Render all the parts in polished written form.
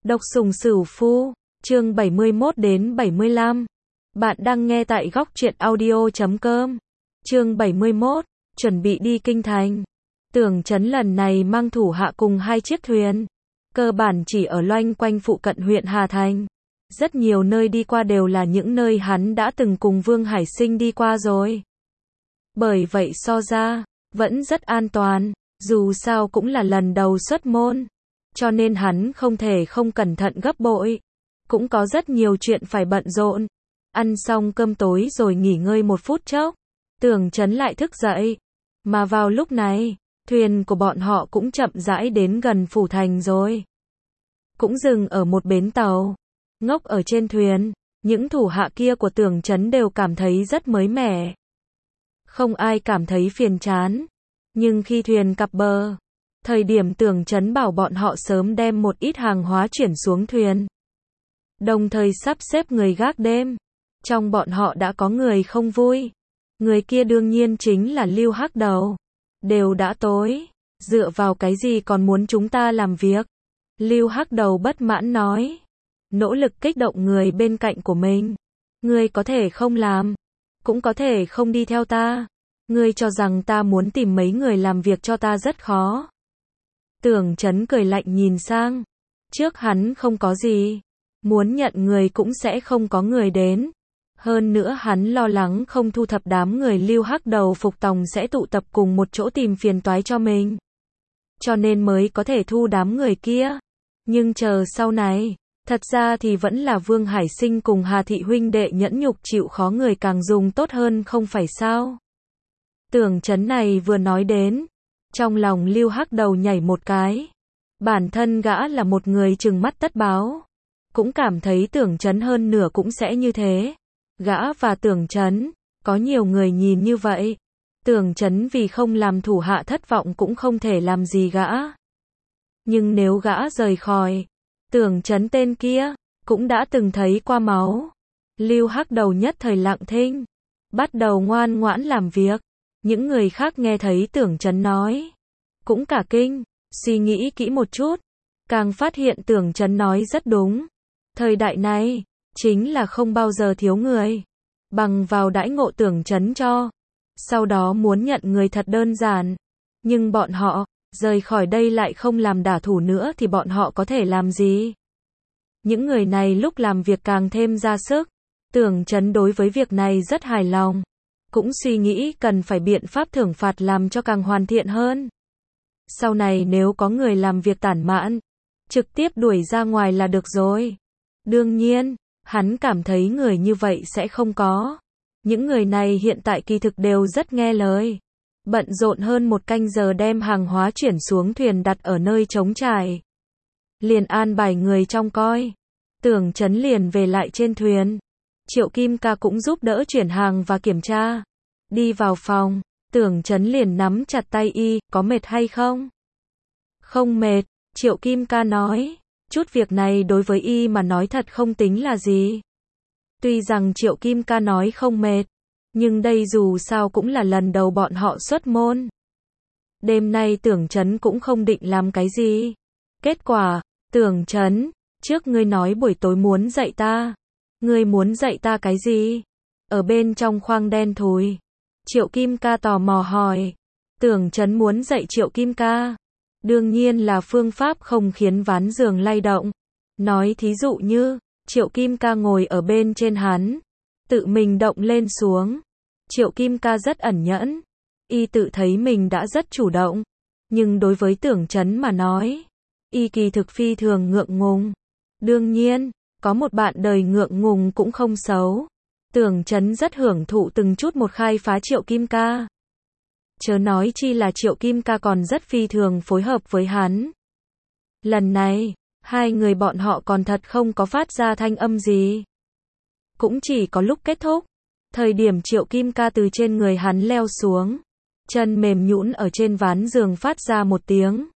Độc Sùng Sửu Phu, chương 71 đến 75. Bạn đang nghe tại góc truyện audio.com. Chương 71, chuẩn bị đi kinh thành. Tưởng Chấn lần này mang thủ hạ cùng 2 chiếc thuyền, cơ bản chỉ ở loanh quanh phụ cận huyện Hà Thành. Rất nhiều nơi đi qua đều là những nơi hắn đã từng cùng Vương Hải Sinh đi qua rồi. Bởi vậy so ra, vẫn rất an toàn, dù sao cũng là lần đầu xuất môn. Cho nên hắn không thể không cẩn thận gấp bội. Cũng có rất nhiều chuyện phải bận rộn. Ăn xong cơm tối rồi nghỉ ngơi một phút chốc, Tưởng Chấn lại thức dậy. Mà vào lúc này, thuyền của bọn họ cũng chậm rãi đến gần phủ thành rồi. Cũng dừng ở một bến tàu. Ngốc ở trên thuyền, những thủ hạ kia của Tưởng Chấn đều cảm thấy rất mới mẻ. Không ai cảm thấy phiền chán. Nhưng khi thuyền cập bờ, thời điểm Tưởng Chấn bảo bọn họ sớm đem một ít hàng hóa chuyển xuống thuyền, đồng thời sắp xếp người gác đêm. Trong bọn họ đã có người không vui. Người kia đương nhiên chính là Lưu Hắc Đầu. Đều đã tối, dựa vào cái gì còn muốn chúng ta làm việc? Lưu Hắc Đầu bất mãn nói. Nỗ lực kích động người bên cạnh của mình. Ngươi có thể không làm, cũng có thể không đi theo ta. Ngươi cho rằng ta muốn tìm mấy người làm việc cho ta rất khó. Tưởng Chấn cười lạnh nhìn sang. Trước hắn không có gì, muốn nhận người cũng sẽ không có người đến. Hơn nữa hắn lo lắng không thu thập đám người Lưu Hắc Đầu phục tòng sẽ tụ tập cùng một chỗ tìm phiền toái cho mình. Cho nên mới có thể thu đám người kia. Nhưng chờ sau này, thật ra thì vẫn là Vương Hải Sinh cùng Hà Thị huynh đệ nhẫn nhục chịu khó người càng dùng tốt hơn không phải sao? Tưởng Chấn này vừa nói đến, trong lòng Lưu Hắc Đầu nhảy một cái. Bản thân gã là một người trừng mắt tất báo, cũng cảm thấy Tưởng Chấn hơn nửa cũng sẽ như thế. Gã và Tưởng Chấn, có nhiều người nhìn như vậy. Tưởng Chấn vì không làm thủ hạ thất vọng cũng không thể làm gì gã. Nhưng nếu gã rời khỏi, Tưởng Chấn tên kia, cũng đã từng thấy qua máu. Lưu Hắc Đầu nhất thời lặng thinh, bắt đầu ngoan ngoãn làm việc. Những người khác nghe thấy Tưởng Chấn nói, cũng cả kinh, suy nghĩ kỹ một chút, càng phát hiện Tưởng Chấn nói rất đúng. Thời đại này, chính là không bao giờ thiếu người. Bằng vào đãi ngộ Tưởng Chấn cho, sau đó muốn nhận người thật đơn giản. Nhưng bọn họ, rời khỏi đây lại không làm đả thủ nữa thì bọn họ có thể làm gì? Những người này lúc làm việc càng thêm ra sức. Tưởng Chấn đối với việc này rất hài lòng. Cũng suy nghĩ cần phải biện pháp thưởng phạt làm cho càng hoàn thiện hơn. Sau này nếu có người làm việc tản mạn, trực tiếp đuổi ra ngoài là được rồi. Đương nhiên, hắn cảm thấy người như vậy sẽ không có. Những người này hiện tại kỳ thực đều rất nghe lời. Bận rộn hơn 1 canh giờ đem hàng hóa chuyển xuống thuyền đặt ở nơi trống trải. Liền an bài người trông coi. Tưởng Chấn liền về lại trên thuyền. Triệu Kim Ca cũng giúp đỡ chuyển hàng và kiểm tra. Đi vào phòng, Tưởng Chấn liền nắm chặt tay y, có mệt hay không? Không mệt, Triệu Kim Ca nói. Chút việc này đối với y mà nói thật không tính là gì. Tuy rằng Triệu Kim Ca nói không mệt, nhưng đây dù sao cũng là lần đầu bọn họ xuất môn. Đêm nay Tưởng Chấn cũng không định làm cái gì. Kết quả, Tưởng Chấn, trước ngươi nói buổi tối muốn dạy ta. Ngươi muốn dạy ta cái gì? Ở bên trong khoang đen thùi. Triệu Kim Ca tò mò hỏi. Tưởng Chấn muốn dạy Triệu Kim Ca. Đương nhiên là phương pháp không khiến ván giường lay động. Nói thí dụ như, Triệu Kim Ca ngồi ở bên trên hắn, tự mình động lên xuống. Triệu Kim Ca rất ẩn nhẫn. Y tự thấy mình đã rất chủ động. Nhưng đối với Tưởng Chấn mà nói, y kỳ thực phi thường ngượng ngùng. Đương nhiên, có một bạn đời ngượng ngùng cũng không xấu. Tưởng Chấn rất hưởng thụ từng chút một khai phá Triệu Kim Ca. Chớ nói chi là Triệu Kim Ca còn rất phi thường phối hợp với hắn. Lần này, 2 người bọn họ còn thật không có phát ra thanh âm gì. Cũng chỉ có lúc kết thúc, thời điểm Triệu Kim Ca từ trên người hắn leo xuống, chân mềm nhũn ở trên ván giường phát ra một tiếng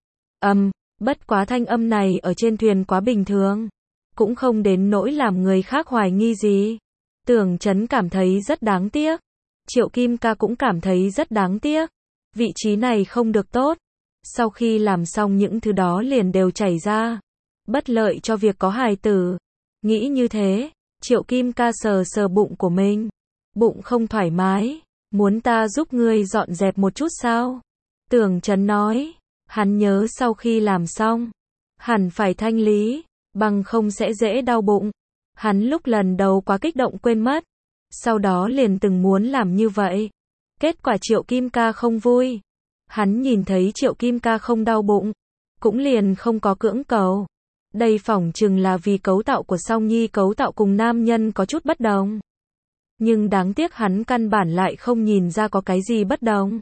bất quá thanh âm này ở trên thuyền quá bình thường, cũng không đến nỗi làm người khác hoài nghi gì. Tưởng Chấn cảm thấy rất đáng tiếc. Triệu Kim Ca cũng cảm thấy rất đáng tiếc. Vị trí này không được tốt. Sau khi làm xong những thứ đó liền đều chảy ra. bất lợi cho việc có hài tử. Nghĩ như thế, Triệu Kim Ca sờ sờ bụng của mình. Bụng không thoải mái, muốn ta giúp ngươi dọn dẹp một chút sao? Tưởng Chấn nói, hắn nhớ sau khi làm xong, hẳn phải thanh lý, bằng không sẽ dễ đau bụng. Hắn lúc lần đầu quá kích động quên mất, sau đó liền từng muốn làm như vậy. Kết quả Triệu Kim Ca không vui. Hắn nhìn thấy Triệu Kim Ca không đau bụng, cũng liền không có cưỡng cầu. Đây phỏng chừng là vì cấu tạo của Song Nhi cấu tạo cùng nam nhân có chút bất đồng. Nhưng đáng tiếc hắn căn bản lại không nhìn ra có cái gì bất đồng.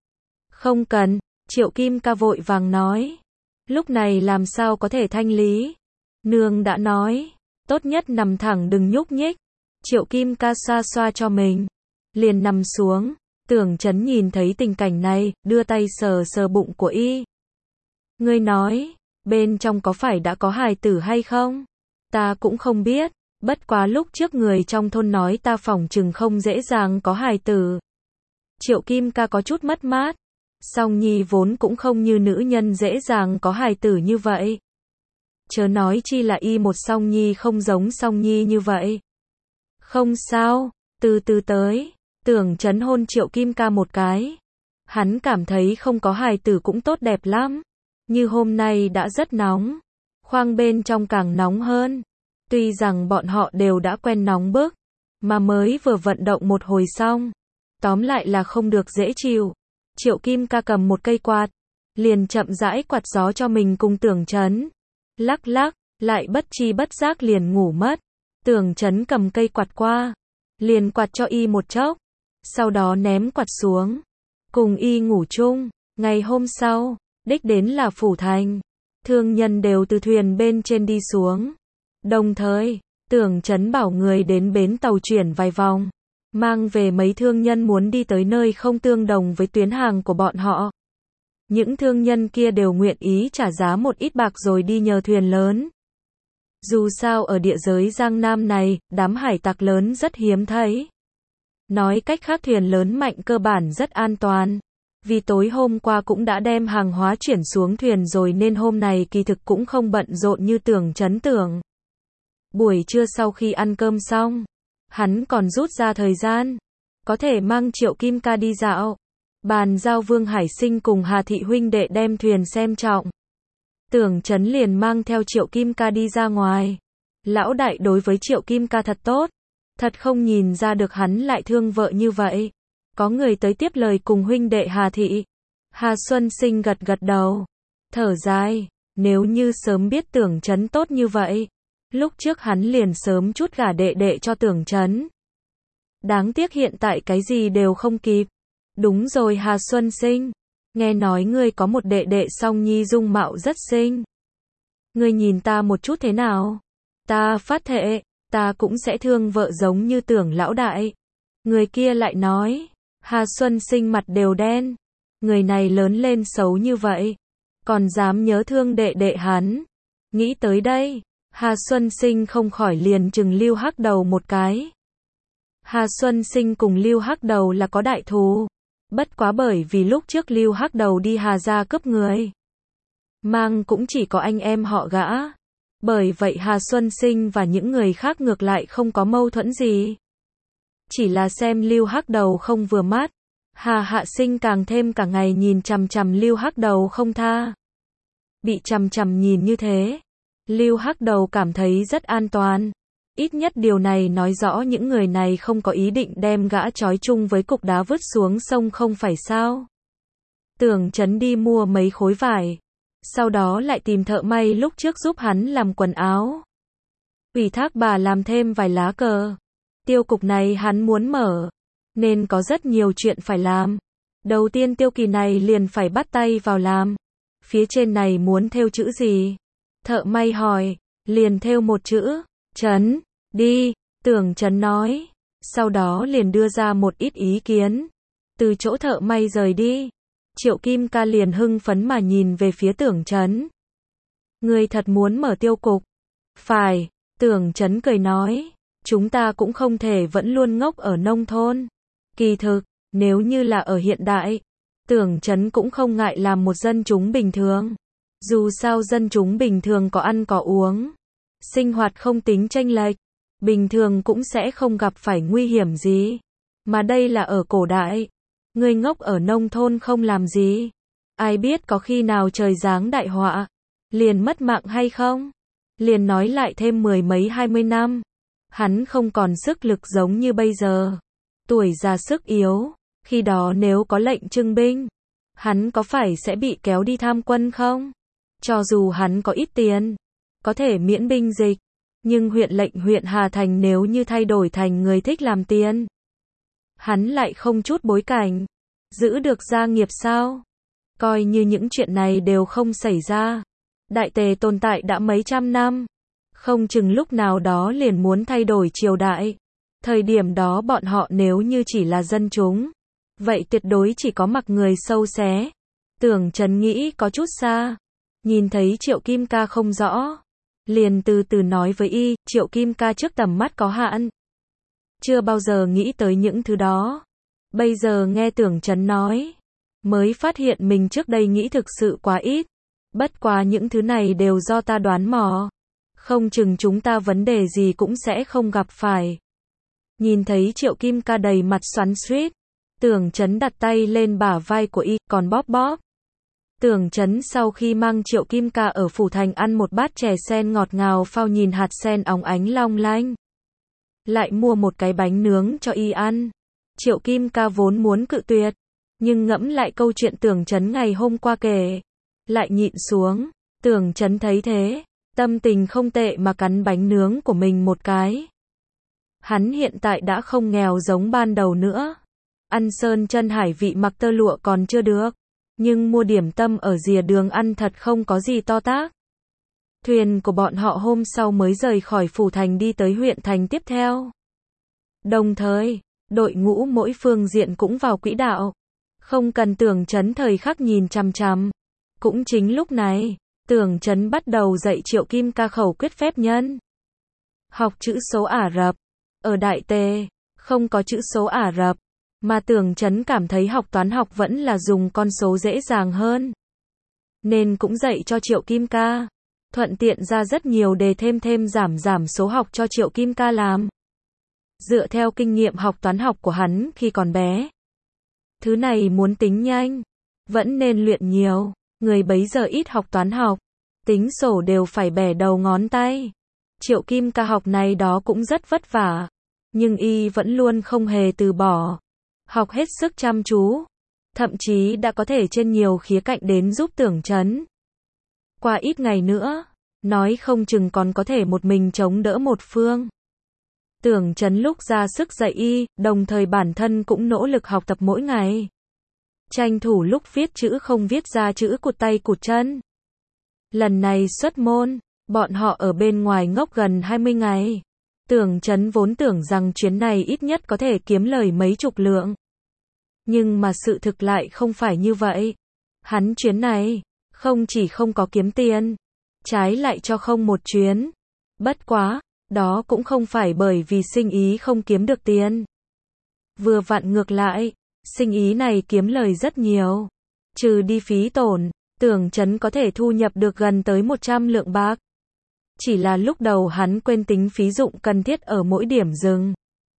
Không cần, Triệu Kim Ca vội vàng nói. Lúc này làm sao có thể thanh lý? Nương đã nói, tốt nhất nằm thẳng đừng nhúc nhích. Triệu Kim Ca xoa xoa cho mình, liền nằm xuống. Tưởng Chấn nhìn thấy tình cảnh này, đưa tay sờ sờ bụng của y. Ngươi nói, bên trong có phải đã có hài tử hay không? Ta cũng không biết, bất quá lúc trước người trong thôn nói ta phỏng chừng không dễ dàng có hài tử. Triệu Kim Ca có chút mất mát. Song Nhi vốn cũng không như nữ nhân dễ dàng có hài tử như vậy. Chớ nói chi là y một Song Nhi không giống Song Nhi như vậy. Không sao, từ từ tới. Tưởng Chấn hôn Triệu Kim Ca một cái. Hắn cảm thấy không có hài tử cũng tốt đẹp lắm. Như hôm nay đã rất nóng. Khoang bên trong càng nóng hơn. Tuy rằng bọn họ đều đã quen nóng bức, mà mới vừa vận động một hồi xong. Tóm lại là không được dễ chịu. Triệu Kim Ca cầm một cây quạt, liền chậm rãi quạt gió cho mình cùng Tưởng Chấn. Lắc lắc, lại bất chi bất giác liền ngủ mất. Tưởng Chấn cầm cây quạt qua, liền quạt cho y một chốc, sau đó ném quạt xuống, cùng y ngủ chung. Ngày hôm sau, đích đến là Phủ Thành. Thương nhân đều từ thuyền bên trên đi xuống. Đồng thời, Tưởng Chấn bảo người đến bến tàu chuyển vài vòng, mang về mấy thương nhân muốn đi tới nơi không tương đồng với tuyến hàng của bọn họ. Những thương nhân kia đều nguyện ý trả giá một ít bạc rồi đi nhờ thuyền lớn. Dù sao ở địa giới Giang Nam này, đám hải tặc lớn rất hiếm thấy. Nói cách khác thuyền lớn mạnh cơ bản rất an toàn. Vì tối hôm qua cũng đã đem hàng hóa chuyển xuống thuyền rồi nên hôm nay kỳ thực cũng không bận rộn như Tưởng Chấn tưởng. Buổi trưa sau khi ăn cơm xong, hắn còn rút ra thời gian, có thể mang Triệu Kim Ca đi dạo. Bàn giao Vương Hải Sinh cùng Hà Thị huynh đệ đem thuyền xem trọng. Tưởng Chấn liền mang theo Triệu Kim Ca đi ra ngoài. Lão đại đối với Triệu Kim Ca thật tốt. Thật không nhìn ra được hắn lại thương vợ như vậy. Có người tới tiếp lời cùng huynh đệ Hà Thị. Hà Xuân Sinh gật gật đầu, thở dài, nếu như sớm biết Tưởng Chấn tốt như vậy, lúc trước hắn liền sớm chút gả đệ đệ cho Tưởng Chấn. Đáng tiếc hiện tại cái gì đều không kịp. Đúng rồi Hà Xuân Sinh, nghe nói ngươi có một đệ đệ Song Nhi dung mạo rất xinh. Ngươi nhìn ta một chút thế nào? Ta phát thệ, ta cũng sẽ thương vợ giống như Tưởng lão đại. Người kia lại nói. Hà Xuân Sinh mặt đều đen. Người này lớn lên xấu như vậy, còn dám nhớ thương đệ đệ hắn. Nghĩ tới đây, Hà Xuân Sinh không khỏi liền chừng Lưu Hắc Đầu một cái. Hà Xuân Sinh cùng Lưu Hắc Đầu là có đại thù. Bất quá bởi vì lúc trước Lưu Hắc Đầu đi Hà gia cướp người, mang cũng chỉ có anh em họ gã. Bởi vậy Hà Xuân Sinh và những người khác ngược lại không có mâu thuẫn gì. Chỉ là xem Lưu Hắc Đầu không vừa mắt, Hà Hạ Sinh càng thêm cả ngày nhìn chằm chằm Lưu Hắc Đầu không tha. Bị chằm chằm nhìn như thế, Lưu Hắc Đầu cảm thấy rất an toàn. Ít nhất điều này nói rõ những người này không có ý định đem gã trói chung với cục đá vứt xuống sông không phải sao. Tưởng Chấn đi mua mấy khối vải, sau đó lại tìm thợ may lúc trước giúp hắn làm quần áo. Ủy thác bà làm thêm vài lá cờ. Tiêu cục này hắn muốn mở, nên có rất nhiều chuyện phải làm. Đầu tiên tiêu kỳ này liền phải bắt tay vào làm. Phía trên này muốn thêu chữ gì? Thợ may hỏi, liền thêu một chữ, Chấn, đi, Tưởng Chấn nói. Sau đó liền đưa ra một ít ý kiến. Từ chỗ thợ may rời đi, Triệu Kim Ca liền hưng phấn mà nhìn về phía Tưởng Chấn. Ngươi thật muốn mở tiêu cục? Phải, Tưởng Chấn cười nói. Chúng ta cũng không thể vẫn luôn ngốc ở nông thôn. Kỳ thực, nếu như là ở hiện đại, Tưởng Chấn cũng không ngại làm một dân chúng bình thường. Dù sao dân chúng bình thường có ăn có uống, sinh hoạt không tính chênh lệch, bình thường cũng sẽ không gặp phải nguy hiểm gì. Mà đây là ở cổ đại, người ngốc ở nông thôn không làm gì, ai biết có khi nào trời giáng đại họa, liền mất mạng hay không? Liền nói lại thêm 10 mấy 20 năm, hắn không còn sức lực giống như bây giờ, tuổi già sức yếu, khi đó nếu có lệnh trưng binh, hắn có phải sẽ bị kéo đi tham quân không? Cho dù hắn có ít tiền, có thể miễn binh dịch, nhưng huyện lệnh huyện Hà Thành nếu như thay đổi thành người thích làm tiền, hắn lại không chút bối cảnh, giữ được gia nghiệp sao? Coi như những chuyện này đều không xảy ra. Đại Tề tồn tại đã mấy trăm năm, không chừng lúc nào đó liền muốn thay đổi triều đại. Thời điểm đó bọn họ nếu như chỉ là dân chúng, vậy tuyệt đối chỉ có mặc người sâu xé. Tưởng Trấn nghĩ có chút xa, nhìn thấy Triệu Kim Ca không rõ, liền từ từ nói với y, Triệu Kim Ca trước tầm mắt có hạn, chưa bao giờ nghĩ tới những thứ đó. Bây giờ nghe Tưởng Trấn nói, mới phát hiện mình trước đây nghĩ thực sự quá ít. Bất quá những thứ này đều do ta đoán mò, không chừng chúng ta vấn đề gì cũng sẽ không gặp phải. Nhìn thấy Triệu Kim Ca đầy mặt xoắn xuýt, Tưởng Trấn đặt tay lên bả vai của y, còn bóp bóp. Tưởng Trấn sau khi mang Triệu Kim Ca ở Phủ Thành ăn một bát chè sen ngọt ngào phao nhìn hạt sen óng ánh long lanh, lại mua một cái bánh nướng cho y ăn. Triệu Kim Ca vốn muốn cự tuyệt, nhưng ngẫm lại câu chuyện Tưởng Trấn ngày hôm qua kể, lại nhịn xuống. Tưởng Trấn thấy thế, tâm tình không tệ mà cắn bánh nướng của mình một cái. Hắn hiện tại đã không nghèo giống ban đầu nữa. Ăn sơn chân hải vị mặc tơ lụa còn chưa được, nhưng mua điểm tâm ở rìa đường ăn thật không có gì to tát. Thuyền của bọn họ hôm sau mới rời khỏi Phủ Thành đi tới huyện thành tiếp theo. Đồng thời, đội ngũ mỗi phương diện cũng vào quỹ đạo, không cần Tưởng Trấn thời khắc nhìn chằm chằm. Cũng chính lúc này, Tưởng Trấn bắt đầu dạy Triệu Kim Ca khẩu quyết phép nhân. Học chữ số Ả Rập. Ở Đại Tề, không có chữ số Ả Rập, mà Tưởng Trấn cảm thấy học toán học vẫn là dùng con số dễ dàng hơn. Nên cũng dạy cho Triệu Kim Ca. Thuận tiện ra rất nhiều đề thêm giảm số học cho Triệu Kim Ca làm. Dựa theo kinh nghiệm học toán học của hắn khi còn bé. Thứ này muốn tính nhanh, vẫn nên luyện nhiều. Người bấy giờ ít học toán học, tính sổ đều phải bẻ đầu ngón tay. Triệu Kim Ca học này đó cũng rất vất vả, nhưng y vẫn luôn không hề từ bỏ, học hết sức chăm chú, thậm chí đã có thể trên nhiều khía cạnh đến giúp Tưởng Trấn. Qua ít ngày nữa, nói không chừng còn có thể một mình chống đỡ một phương. Tưởng Trấn lúc ra sức dạy y, đồng thời bản thân cũng nỗ lực học tập mỗi ngày. Tranh thủ lúc viết chữ không viết ra chữ cụt tay cụt chân. Lần này xuất môn, bọn họ ở bên ngoài ngốc gần 20 ngày. Tưởng Trấn vốn tưởng rằng chuyến này ít nhất có thể kiếm lời mấy chục lượng. Nhưng mà sự thực lại không phải như vậy. Hắn chuyến này, không chỉ không có kiếm tiền, trái lại cho không một chuyến. Bất quá, đó cũng không phải bởi vì sinh ý không kiếm được tiền. Vừa vặn ngược lại, sinh ý này kiếm lời rất nhiều. Trừ đi phí tổn, Tưởng Trấn có thể thu nhập được gần tới 100 lượng bạc. Chỉ là lúc đầu hắn quên tính phí dụng cần thiết ở mỗi điểm dừng.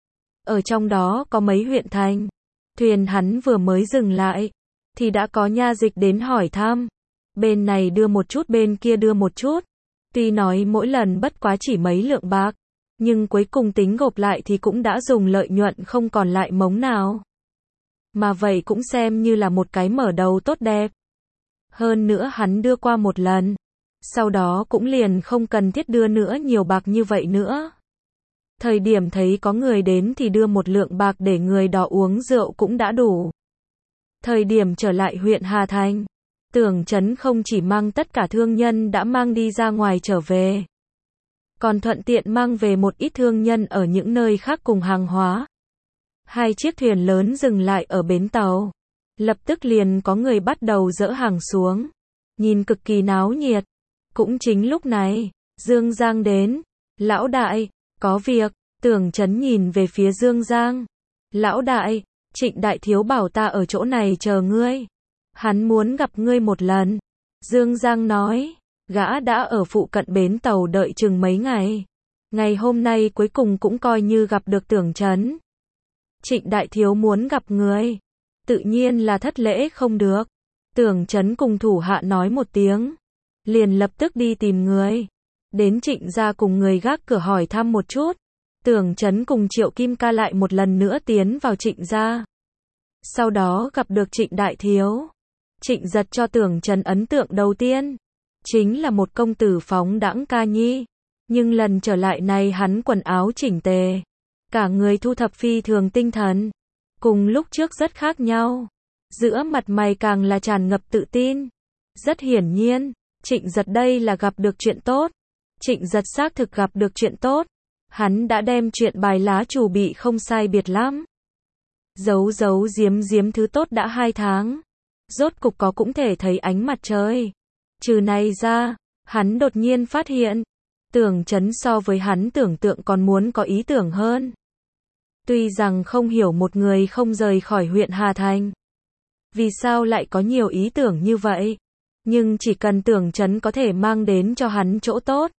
Ở trong đó có mấy huyện thành. Thuyền hắn vừa mới dừng lại, thì đã có nha dịch đến hỏi thăm. Bên này đưa một chút bên kia đưa một chút. Tuy nói mỗi lần bất quá chỉ mấy lượng bạc, nhưng cuối cùng tính gộp lại thì cũng đã dùng lợi nhuận không còn lại mống nào. Mà vậy cũng xem như là một cái mở đầu tốt đẹp. Hơn nữa hắn đưa qua một lần, sau đó cũng liền không cần thiết đưa nữa nhiều bạc như vậy nữa. Thời điểm thấy có người đến thì đưa một lượng bạc để người đó uống rượu cũng đã đủ. Thời điểm trở lại huyện Hà Thành, Tưởng Trấn không chỉ mang tất cả thương nhân đã mang đi ra ngoài trở về, còn thuận tiện mang về một ít thương nhân ở những nơi khác cùng hàng hóa. Hai chiếc thuyền lớn dừng lại ở bến tàu. Lập tức liền có người bắt đầu dỡ hàng xuống. Nhìn cực kỳ náo nhiệt. Cũng chính lúc này, Dương Giang đến. Lão đại, có việc. Tưởng Trấn nhìn về phía Dương Giang. Lão đại, Trịnh đại thiếu bảo ta ở chỗ này chờ ngươi. Hắn muốn gặp ngươi một lần. Dương Giang nói, gã đã ở phụ cận bến tàu đợi chừng mấy ngày. Ngày hôm nay cuối cùng cũng coi như gặp được Tưởng Chấn. Trịnh đại thiếu muốn gặp người. Tự nhiên là thất lễ không được. Tưởng Chấn cùng thủ hạ nói một tiếng. Liền lập tức đi tìm người. Đến Trịnh gia cùng người gác cửa hỏi thăm một chút. Tưởng Chấn cùng Triệu Kim Ca lại một lần nữa tiến vào Trịnh gia. Sau đó gặp được Trịnh đại thiếu. Trịnh Giật cho Tưởng Chấn ấn tượng đầu tiên. Chính là một công tử phóng đãng ca nhi. Nhưng lần trở lại này hắn quần áo chỉnh tề. Cả người thu thập phi thường tinh thần. Cùng lúc trước rất khác nhau. Giữa mặt mày càng là tràn ngập tự tin. Rất hiển nhiên, Trịnh Giật đây là gặp được chuyện tốt. Trịnh Giật xác thực gặp được chuyện tốt. Hắn đã đem chuyện bài lá chuẩn bị không sai biệt lắm. Giấu giấu giếm giếm thứ tốt đã 2 tháng. Rốt cục có cũng thể thấy ánh mặt trời. Trừ này ra, hắn đột nhiên phát hiện. Tưởng Chấn so với hắn tưởng tượng còn muốn có ý tưởng hơn. Tuy rằng không hiểu một người không rời khỏi huyện Hà Thành. Vì sao lại có nhiều ý tưởng như vậy? Nhưng chỉ cần Tưởng Chấn có thể mang đến cho hắn chỗ tốt.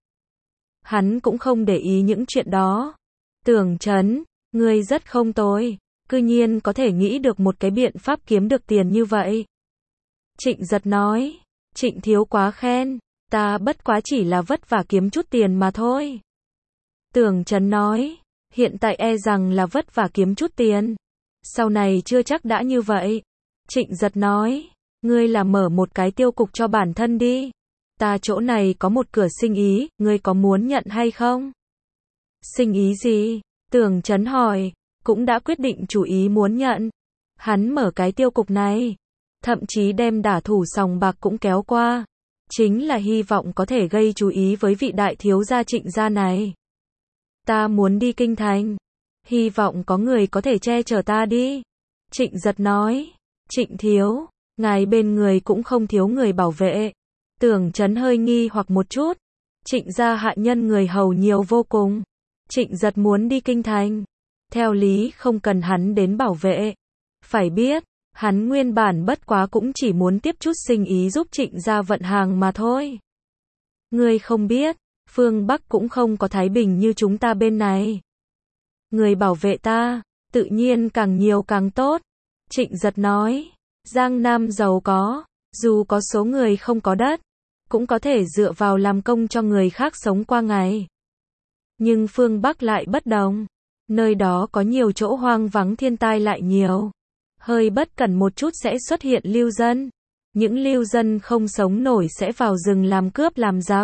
Hắn cũng không để ý những chuyện đó. Tưởng Chấn, ngươi rất không tồi. Cư nhiên có thể nghĩ được một cái biện pháp kiếm được tiền như vậy. Trịnh Giật nói, Trịnh thiếu quá khen. Ta bất quá chỉ là vất vả kiếm chút tiền mà thôi. Tưởng Chấn nói, hiện tại e rằng là vất vả kiếm chút tiền. Sau này chưa chắc đã như vậy. Trịnh Giật nói, ngươi là mở một cái tiêu cục cho bản thân đi. Ta chỗ này có một cửa sinh ý, ngươi có muốn nhận hay không? Sinh ý gì? Tưởng Chấn hỏi, cũng đã quyết định chủ ý muốn nhận. Hắn mở cái tiêu cục này, thậm chí đem đả thủ sòng bạc cũng kéo qua. Chính là hy vọng có thể gây chú ý với vị đại thiếu gia Trịnh gia này. Ta muốn đi kinh thành. Hy vọng có người có thể che chở ta đi. Trịnh Giật nói, Trịnh thiếu, ngài bên người cũng không thiếu người bảo vệ. Tưởng Chấn hơi nghi hoặc một chút. Trịnh gia hạ nhân người hầu nhiều vô cùng. Trịnh Giật muốn đi kinh thành. Theo lý không cần hắn đến bảo vệ. Phải biết, hắn nguyên bản bất quá cũng chỉ muốn tiếp chút sinh ý giúp Trịnh gia vận hàng mà thôi. Ngươi không biết, phương Bắc cũng không có thái bình như chúng ta bên này. Người bảo vệ ta, tự nhiên càng nhiều càng tốt. Trịnh Giật nói, Giang Nam giàu có, dù có số người không có đất, cũng có thể dựa vào làm công cho người khác sống qua ngày. Nhưng phương Bắc lại bất đồng. Nơi đó có nhiều chỗ hoang vắng, thiên tai lại nhiều. Hơi bất cẩn một chút sẽ xuất hiện lưu dân. Những lưu dân không sống nổi sẽ vào rừng làm cướp làm giặc.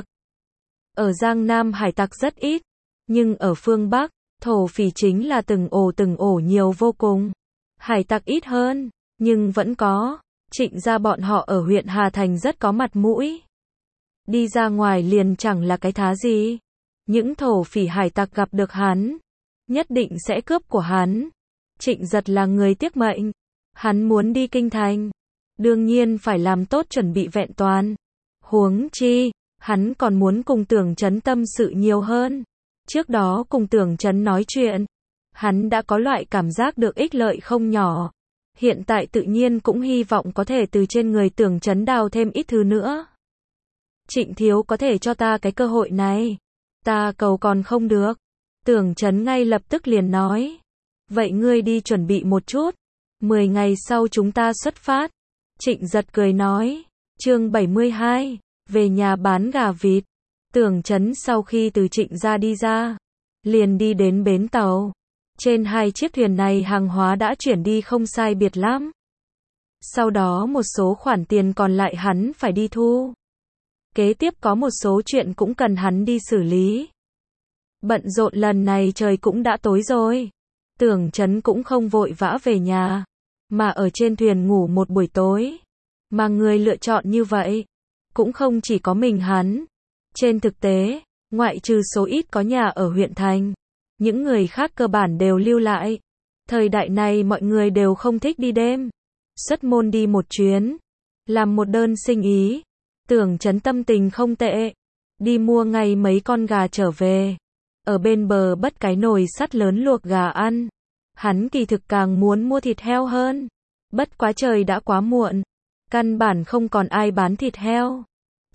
Ở Giang Nam hải tặc rất ít. Nhưng ở phương Bắc, thổ phỉ chính là từng ổ nhiều vô cùng. Hải tặc ít hơn, nhưng vẫn có. Trịnh gia bọn họ ở huyện Hà Thành rất có mặt mũi. Đi ra ngoài liền chẳng là cái thá gì. Những thổ phỉ hải tặc gặp được hắn, nhất định sẽ cướp của hắn. Trịnh Giật là người tiếc mệnh. Hắn muốn đi kinh thành. Đương nhiên phải làm tốt chuẩn bị vẹn toàn. Huống chi, hắn còn muốn cùng Tưởng Chấn tâm sự nhiều hơn. Trước đó cùng Tưởng Chấn nói chuyện, hắn đã có loại cảm giác được ích lợi không nhỏ. Hiện tại tự nhiên cũng hy vọng có thể từ trên người Tưởng Chấn đào thêm ít thứ nữa. Trịnh thiếu có thể cho ta cái cơ hội này. Ta cầu còn không được. Tưởng Chấn ngay lập tức liền nói. Vậy ngươi đi chuẩn bị một chút. 10 ngày sau chúng ta xuất phát. Trịnh Giật cười nói. Chương 72. Về nhà bán gà vịt. Tưởng Chấn sau khi từ Trịnh gia đi ra, liền đi đến bến tàu. Trên 2 chiếc thuyền này hàng hóa đã chuyển đi không sai biệt lắm. Sau đó một số khoản tiền còn lại hắn phải đi thu. Kế tiếp có một số chuyện cũng cần hắn đi xử lý. Bận rộn lần này trời cũng đã tối rồi. Tưởng Chấn cũng không vội vã về nhà, mà ở trên thuyền ngủ một buổi tối. Mà người lựa chọn như vậy, cũng không chỉ có mình hắn. Trên thực tế, ngoại trừ số ít có nhà ở huyện thành, những người khác cơ bản đều lưu lại. Thời đại này mọi người đều không thích đi đêm. Xuất môn đi một chuyến, làm một đơn sinh ý. Tưởng Chấn tâm tình không tệ. Đi mua ngay mấy con gà trở về. Ở bên bờ bắt cái nồi sắt lớn luộc gà ăn. Hắn kỳ thực càng muốn mua thịt heo hơn. Bất quá trời đã quá muộn. Căn bản không còn ai bán thịt heo.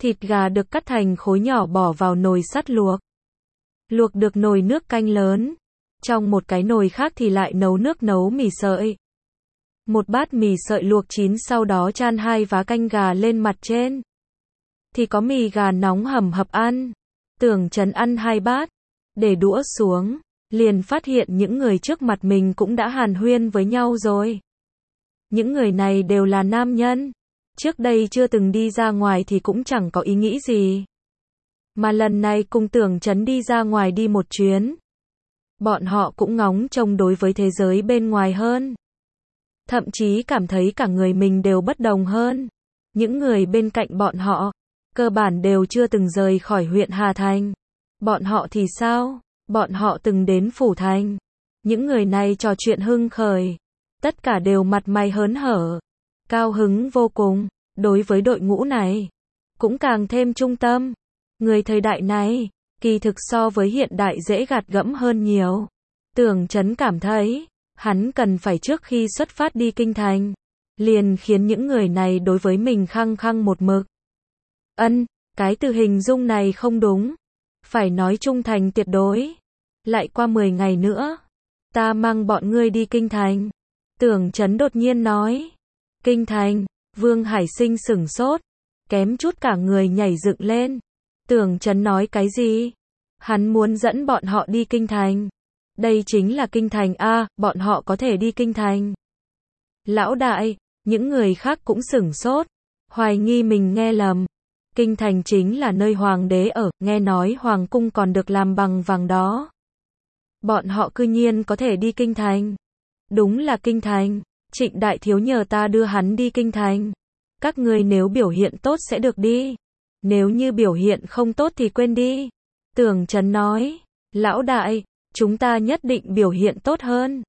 Thịt gà được cắt thành khối nhỏ bỏ vào nồi sắt luộc. Luộc được nồi nước canh lớn. Trong một cái nồi khác thì lại nấu nước nấu mì sợi. Một bát mì sợi luộc chín sau đó chan 2 vá canh gà lên mặt trên. Thì có mì gà nóng hầm hập ăn. Tưởng Chấn ăn 2 bát. Để đũa xuống. Liền phát hiện những người trước mặt mình cũng đã hàn huyên với nhau rồi. Những người này đều là nam nhân. Trước đây chưa từng đi ra ngoài thì cũng chẳng có ý nghĩ gì. Mà lần này cùng Tưởng Chấn đi ra ngoài đi một chuyến. Bọn họ cũng ngóng trông đối với thế giới bên ngoài hơn. Thậm chí cảm thấy cả người mình đều bất đồng hơn. Những người bên cạnh bọn họ, cơ bản đều chưa từng rời khỏi huyện Hà Thành. Bọn họ thì sao? Bọn họ từng đến Phủ Thành. Những người này trò chuyện hưng khởi. Tất cả đều mặt mày hớn hở. Cao hứng vô cùng. Đối với đội ngũ này, cũng càng thêm trung tâm. Người thời đại này, kỳ thực so với hiện đại dễ gạt gẫm hơn nhiều. Tưởng Chấn cảm thấy, hắn cần phải trước khi xuất phát đi kinh thành, liền khiến những người này đối với mình khăng khăng một mực. Cái từ hình dung này không đúng. Phải nói trung thành tuyệt đối. Lại qua 10 ngày nữa, ta mang bọn ngươi đi kinh thành. Tưởng Chấn đột nhiên nói. Kinh thành, Vương Hải Sinh sửng sốt, kém chút cả người nhảy dựng lên. Tưởng Chấn nói cái gì? Hắn muốn dẫn bọn họ đi kinh thành. Đây chính là kinh thành a, bọn họ có thể đi kinh thành. Lão đại, những người khác cũng sửng sốt, hoài nghi mình nghe lầm. Kinh thành chính là nơi hoàng đế ở, nghe nói hoàng cung còn được làm bằng vàng đó. Bọn họ cư nhiên có thể đi kinh thành. Đúng là kinh thành, Trịnh đại thiếu nhờ ta đưa hắn đi kinh thành. Các ngươi nếu biểu hiện tốt sẽ được đi. Nếu như biểu hiện không tốt thì quên đi. Tưởng Chấn nói, lão đại, chúng ta nhất định biểu hiện tốt hơn.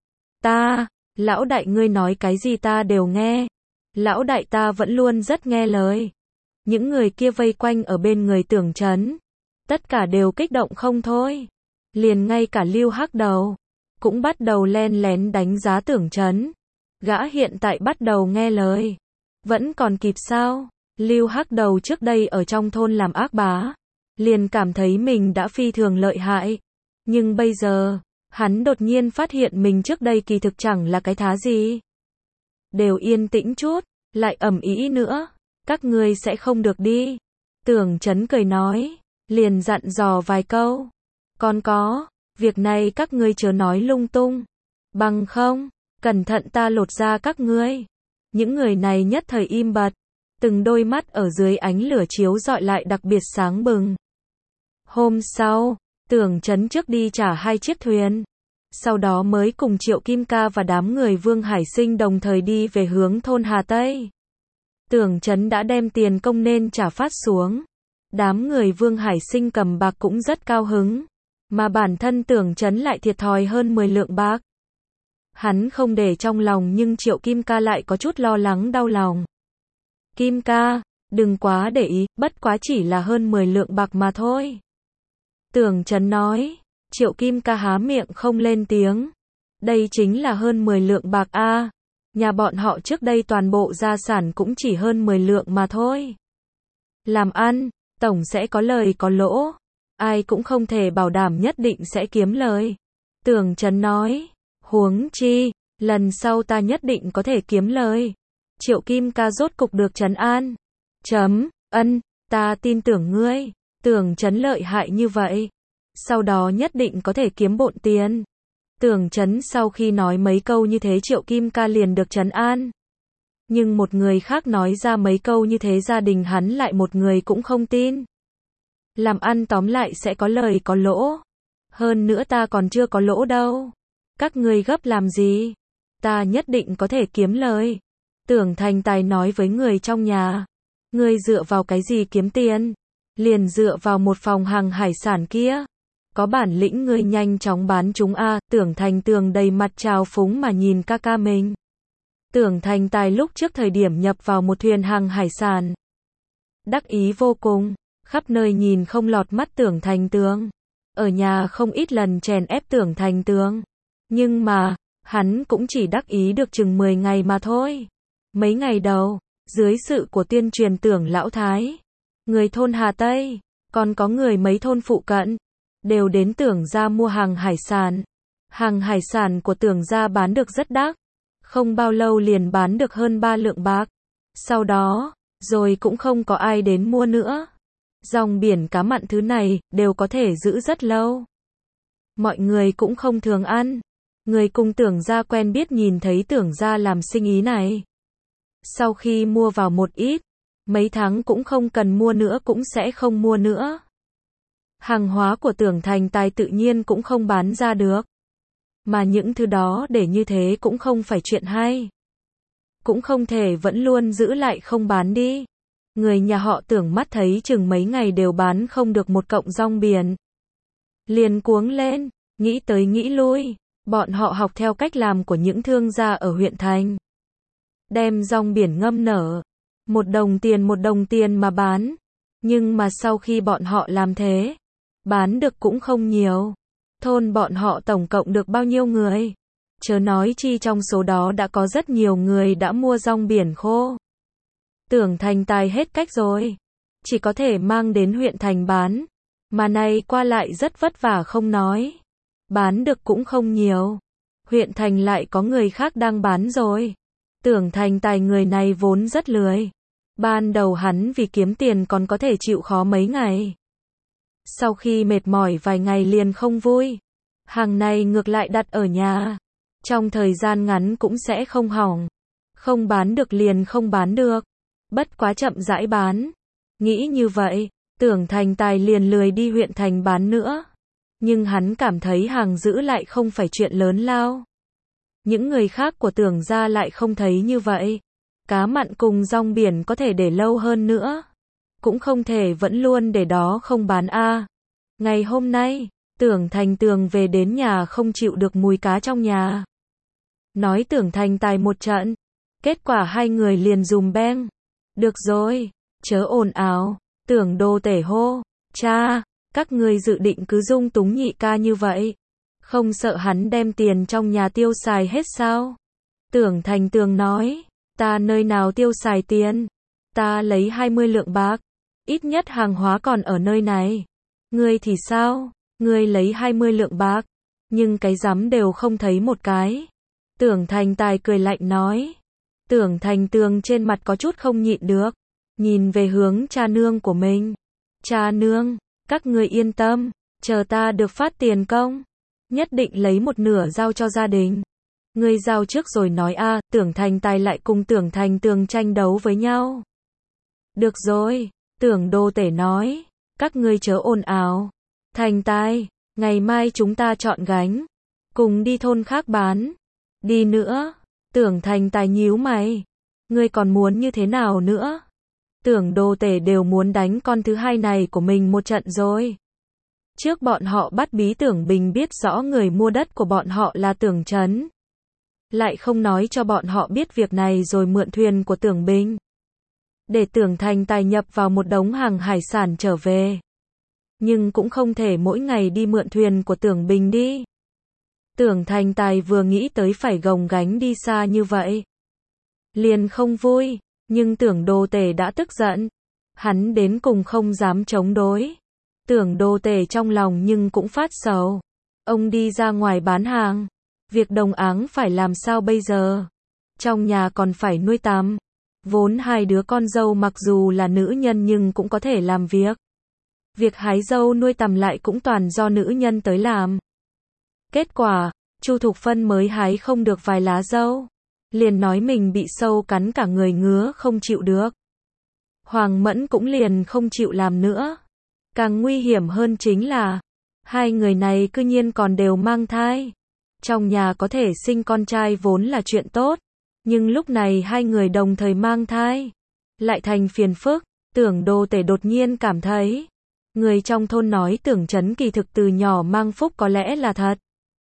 Lão đại ngươi nói cái gì ta đều nghe. Lão đại ta vẫn luôn rất nghe lời. Những người kia vây quanh ở bên người Tưởng Chấn. Tất cả đều kích động không thôi. Liền ngay cả Lưu Hắc Đầu cũng bắt đầu len lén đánh giá Tưởng Chấn. Gã hiện tại bắt đầu nghe lời. Vẫn còn kịp sao? Lưu Hắc Đầu trước đây ở trong thôn làm ác bá. Liền cảm thấy mình đã phi thường lợi hại. Nhưng bây giờ, hắn đột nhiên phát hiện mình trước đây kỳ thực chẳng là cái thá gì. Đều yên tĩnh chút, lại ầm ĩ nữa. Các ngươi sẽ không được đi. Tưởng Chấn cười nói, liền dặn dò vài câu. Còn có, việc này các ngươi chớ nói lung tung. Bằng không, cẩn thận ta lột da các ngươi. Những người này nhất thời im bặt. Từng đôi mắt ở dưới ánh lửa chiếu rọi lại đặc biệt sáng bừng. Hôm sau, Tưởng Chấn trước đi trả 2 chiếc thuyền. Sau đó mới cùng Triệu Kim Ca và đám người Vương Hải Sinh đồng thời đi về hướng thôn Hà Tây. Tưởng Chấn đã đem tiền công nên trả phát xuống. Đám người Vương Hải Sinh cầm bạc cũng rất cao hứng. Mà bản thân Tưởng Chấn lại thiệt thòi hơn 10 lượng bạc. Hắn không để trong lòng nhưng Triệu Kim Ca lại có chút lo lắng đau lòng. Kim Ca, đừng quá để ý, bất quá chỉ là hơn 10 lượng bạc mà thôi. Tưởng Chấn nói. Triệu Kim Ca há miệng không lên tiếng. Đây chính là hơn 10 lượng bạc a. Nhà bọn họ trước đây toàn bộ gia sản cũng chỉ hơn 10 lượng mà thôi. Làm ăn, tổng sẽ có lời có lỗ. Ai cũng không thể bảo đảm nhất định sẽ kiếm lời. Tưởng Chấn nói. Huống chi, lần sau ta nhất định có thể kiếm lời. Triệu Kim Ca rốt cục được trấn an. Ta tin tưởng ngươi. Tưởng Chấn lợi hại như vậy. Sau đó nhất định có thể kiếm bộn tiền. Tưởng Chấn sau khi nói mấy câu như thế Triệu Kim Ca liền được trấn an. Nhưng một người khác nói ra mấy câu như thế gia đình hắn lại một người cũng không tin. Làm ăn tóm lại sẽ có lời có lỗ. Hơn nữa ta còn chưa có lỗ đâu. Các ngươi gấp làm gì? Ta nhất định có thể kiếm lời. Tưởng Thành Tài nói với người trong nhà. Ngươi dựa vào cái gì kiếm tiền? Liền dựa vào một phòng hàng hải sản kia. Có bản lĩnh ngươi nhanh chóng bán chúng a. Tưởng Thành Tường đầy mặt trào phúng mà nhìn ca ca mình. Tưởng Thành Tài lúc trước thời điểm nhập vào một thuyền hàng hải sản. Đắc ý vô cùng, khắp nơi nhìn không lọt mắt Tưởng Thành Tường. Ở nhà không ít lần chèn ép Tưởng Thành Tường. Nhưng mà, hắn cũng chỉ đắc ý được chừng 10 ngày mà thôi. Mấy ngày đầu, dưới sự của tuyên truyền Tưởng Lão Thái, Người thôn Hà Tây, còn có người mấy thôn phụ cận, đều đến Tưởng gia mua hàng hải sản. Hàng hải sản của Tưởng gia bán được rất đắt, không bao lâu liền bán được hơn 3 lượng bạc. Sau đó, rồi cũng không có ai đến mua nữa. Rong biển cá mặn thứ này, đều có thể giữ rất lâu. Mọi người cũng không thường ăn. Người cùng Tưởng gia quen biết nhìn thấy Tưởng gia làm sinh ý này. Sau khi mua vào một ít, mấy tháng cũng không cần mua nữa cũng sẽ không mua nữa. Hàng hóa của Tưởng Thành Tài tự nhiên cũng không bán ra được. Mà những thứ đó để như thế cũng không phải chuyện hay. Cũng không thể vẫn luôn giữ lại không bán đi. Người nhà họ Tưởng mắt thấy chừng mấy ngày đều bán không được một cọng rong biển. Liền cuống lên, nghĩ tới nghĩ lui, bọn họ học theo cách làm của những thương gia ở huyện thành. Đem rong biển ngâm nở, một đồng tiền mà bán. Nhưng mà sau khi bọn họ làm thế, bán được cũng không nhiều. Thôn bọn họ tổng cộng được bao nhiêu người? Chớ nói chi trong số đó đã có rất nhiều người đã mua rong biển khô. Tưởng Thành Tài hết cách rồi. Chỉ có thể mang đến huyện thành bán. Mà này qua lại rất vất vả không nói. Bán được cũng không nhiều. Huyện thành lại có người khác đang bán rồi. Tưởng Thành Tài người này vốn rất lười. Ban đầu hắn vì kiếm tiền còn có thể chịu khó mấy ngày. Sau khi mệt mỏi vài ngày liền không vui. Hàng này ngược lại đặt ở nhà. Trong thời gian ngắn cũng sẽ không hỏng. Không bán được liền không bán được. Bất quá chậm rãi bán. Nghĩ như vậy, Tưởng Thành Tài liền lười đi huyện thành bán nữa. Nhưng hắn cảm thấy hàng giữ lại không phải chuyện lớn lao. Những người khác của Tưởng gia lại không thấy như vậy. Cá mặn cùng rong biển có thể để lâu hơn nữa. Cũng không thể vẫn luôn để đó không bán a. Ngày hôm nay, Tưởng Thành Tường về đến nhà không chịu được mùi cá trong nhà. Nói Tưởng Thành Tài một trận. Kết quả hai người liền dùm beng. Được rồi, chớ ồn ào. Tưởng Đô Tể hô. Cha, các ngươi dự định cứ dung túng nhị ca như vậy. Không sợ hắn đem tiền trong nhà tiêu xài hết sao? Tưởng Thành Tường nói. Ta nơi nào tiêu xài tiền? Ta lấy 20 lượng bạc. Ít nhất hàng hóa còn ở nơi này. Ngươi thì sao? Ngươi lấy 20 lượng bạc. Nhưng cái rắm đều không thấy một cái. Tưởng Thành Tài cười lạnh nói. Tưởng Thành Tường trên mặt có chút không nhịn được. Nhìn về hướng cha nương của mình. Cha nương, các ngươi yên tâm. Chờ ta được phát tiền công. Nhất định lấy một nửa giao cho gia đình. Ngươi giao trước rồi nói a. Tưởng Thành Tài lại cùng Tưởng Thành Tường tranh đấu với nhau. Được rồi, Tưởng Đô Tể nói. Các ngươi chớ ồn ào. Thành Tài, ngày mai chúng ta chọn gánh. Cùng đi thôn khác bán. Đi nữa. Tưởng Thành Tài nhíu mày. Ngươi còn muốn như thế nào nữa? Tưởng Đô Tể đều muốn đánh con thứ hai này của mình một trận rồi. Trước bọn họ bắt bí Tưởng Bình biết rõ người mua đất của bọn họ là Tưởng Trấn. Lại không nói cho bọn họ biết việc này rồi mượn thuyền của Tưởng Bình. Để Tưởng Thành Tài nhập vào một đống hàng hải sản trở về. Nhưng cũng không thể mỗi ngày đi mượn thuyền của Tưởng Bình đi. Tưởng Thành Tài vừa nghĩ tới phải gồng gánh đi xa như vậy. Liền không vui, nhưng Tưởng Đô Tể đã tức giận. Hắn đến cùng không dám chống đối. Tưởng Đô Tể trong lòng nhưng cũng phát sầu. Ông đi ra ngoài bán hàng. Việc đồng áng phải làm sao bây giờ? Trong nhà còn phải nuôi tầm. Vốn hai đứa con dâu mặc dù là nữ nhân nhưng cũng có thể làm việc. Việc hái dâu nuôi tầm lại cũng toàn do nữ nhân tới làm. Kết quả, Chu Thục Phân mới hái không được vài lá dâu. Liền nói mình bị sâu cắn cả người ngứa không chịu được. Hoàng Mẫn cũng liền không chịu làm nữa. Càng nguy hiểm hơn chính là, hai người này cư nhiên còn đều mang thai. Trong nhà có thể sinh con trai vốn là chuyện tốt. Nhưng lúc này hai người đồng thời mang thai. Lại thành phiền phức. Tưởng Đô Tể đột nhiên cảm thấy. Người trong thôn nói Tưởng Trấn kỳ thực từ nhỏ mang phúc có lẽ là thật.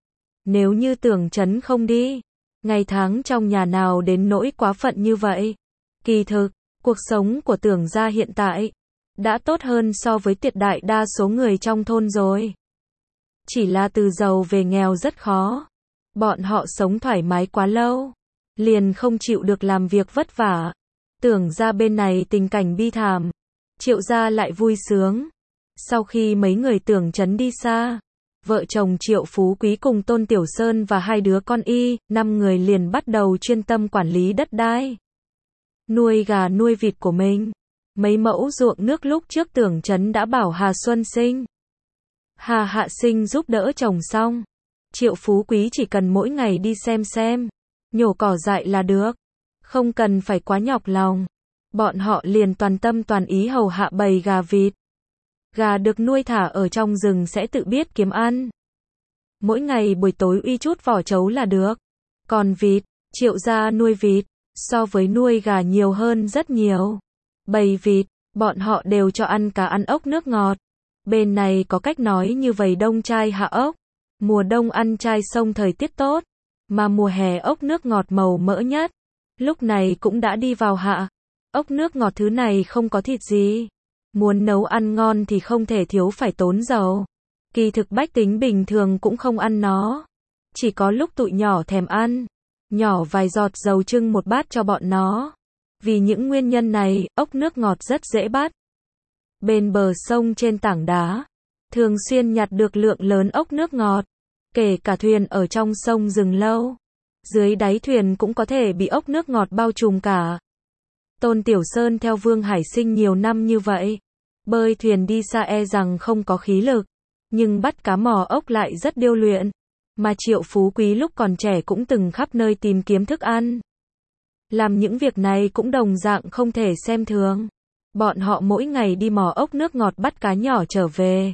Nếu như Tưởng Trấn không đi. Ngày tháng trong nhà nào đến nỗi quá phận như vậy. Kỳ thực, cuộc sống của Tưởng gia hiện tại đã tốt hơn so với tuyệt đại đa số người trong thôn rồi. Chỉ là từ giàu về nghèo rất khó. Bọn họ sống thoải mái quá lâu. Liền không chịu được làm việc vất vả. Tưởng gia bên này tình cảnh bi thảm. Triệu gia lại vui sướng. Sau khi mấy người Tưởng Chấn đi xa, vợ chồng Triệu Phú Quý cùng Tôn Tiểu Sơn và hai đứa con y, 5 người liền bắt đầu chuyên tâm quản lý đất đai, nuôi gà nuôi vịt của mình. Mấy mẫu ruộng nước lúc trước Tưởng Chấn đã bảo Hà Xuân Sinh, Hà Hạ Sinh giúp đỡ trồng xong. Triệu Phú Quý chỉ cần mỗi ngày đi xem, nhổ cỏ dại là được, không cần phải quá nhọc lòng. Bọn họ liền toàn tâm toàn ý hầu hạ bầy gà vịt. Gà được nuôi thả ở trong rừng sẽ tự biết kiếm ăn. Mỗi ngày buổi tối uy chút vỏ trấu là được. Còn vịt, Triệu gia nuôi vịt, so với nuôi gà nhiều hơn rất nhiều. Bầy vịt, bọn họ đều cho ăn cá ăn ốc nước ngọt. Bên này có cách nói như vậy đông chai hạ ốc. Mùa đông ăn chai sông thời tiết tốt, mà mùa hè ốc nước ngọt màu mỡ nhất. Lúc này cũng đã đi vào hạ. Ốc nước ngọt thứ này không có thịt gì. Muốn nấu ăn ngon thì không thể thiếu phải tốn dầu. Kỳ thực bách tính bình thường cũng không ăn nó. Chỉ có lúc tụi nhỏ thèm ăn, nhỏ vài giọt dầu trưng một bát cho bọn nó. Vì những nguyên nhân này, ốc nước ngọt rất dễ bắt. Bên bờ sông trên tảng đá, thường xuyên nhặt được lượng lớn ốc nước ngọt. Kể cả thuyền ở trong sông dừng lâu, dưới đáy thuyền cũng có thể bị ốc nước ngọt bao trùm cả. Tôn Tiểu Sơn theo Vương Hải Sinh nhiều năm như vậy, bơi thuyền đi xa e rằng không có khí lực, nhưng bắt cá mò ốc lại rất điêu luyện. Mà Triệu Phú Quý lúc còn trẻ cũng từng khắp nơi tìm kiếm thức ăn. Làm những việc này cũng đồng dạng không thể xem thường. Bọn họ mỗi ngày đi mò ốc nước ngọt bắt cá nhỏ trở về.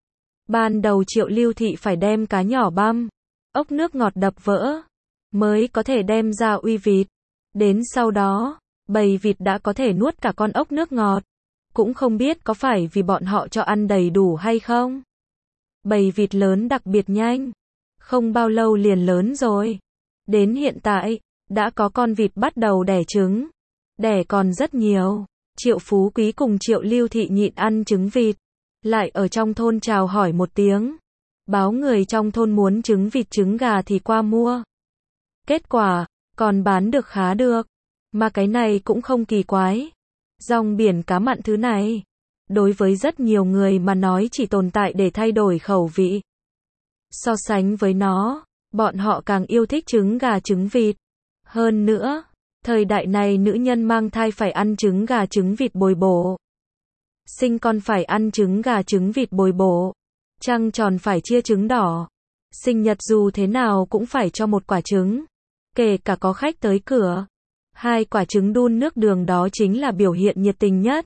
Ban đầu Triệu Lưu Thị phải đem cá nhỏ băm, ốc nước ngọt đập vỡ, mới có thể đem ra uy vịt. Đến sau đó, bầy vịt đã có thể nuốt cả con ốc nước ngọt. Cũng không biết có phải vì bọn họ cho ăn đầy đủ hay không. Bầy vịt lớn đặc biệt nhanh, không bao lâu liền lớn rồi. Đến hiện tại, đã có con vịt bắt đầu đẻ trứng. Đẻ còn rất nhiều. Triệu Phú Quý cùng Triệu Lưu Thị nhịn ăn trứng vịt. Lại ở trong thôn chào hỏi một tiếng. Báo người trong thôn muốn trứng vịt trứng gà thì qua mua. Kết quả, còn bán được khá được. Mà cái này cũng không kỳ quái. Rong biển cá mặn thứ này, đối với rất nhiều người mà nói chỉ tồn tại để thay đổi khẩu vị. So sánh với nó, bọn họ càng yêu thích trứng gà trứng vịt. Hơn nữa, thời đại này nữ nhân mang thai phải ăn trứng gà trứng vịt bồi bổ. Sinh con phải ăn trứng gà trứng vịt bồi bổ. Trăng tròn phải chia trứng đỏ. Sinh nhật dù thế nào cũng phải cho một quả trứng. Kể cả có khách tới cửa, 2 quả trứng đun nước đường đó chính là biểu hiện nhiệt tình nhất.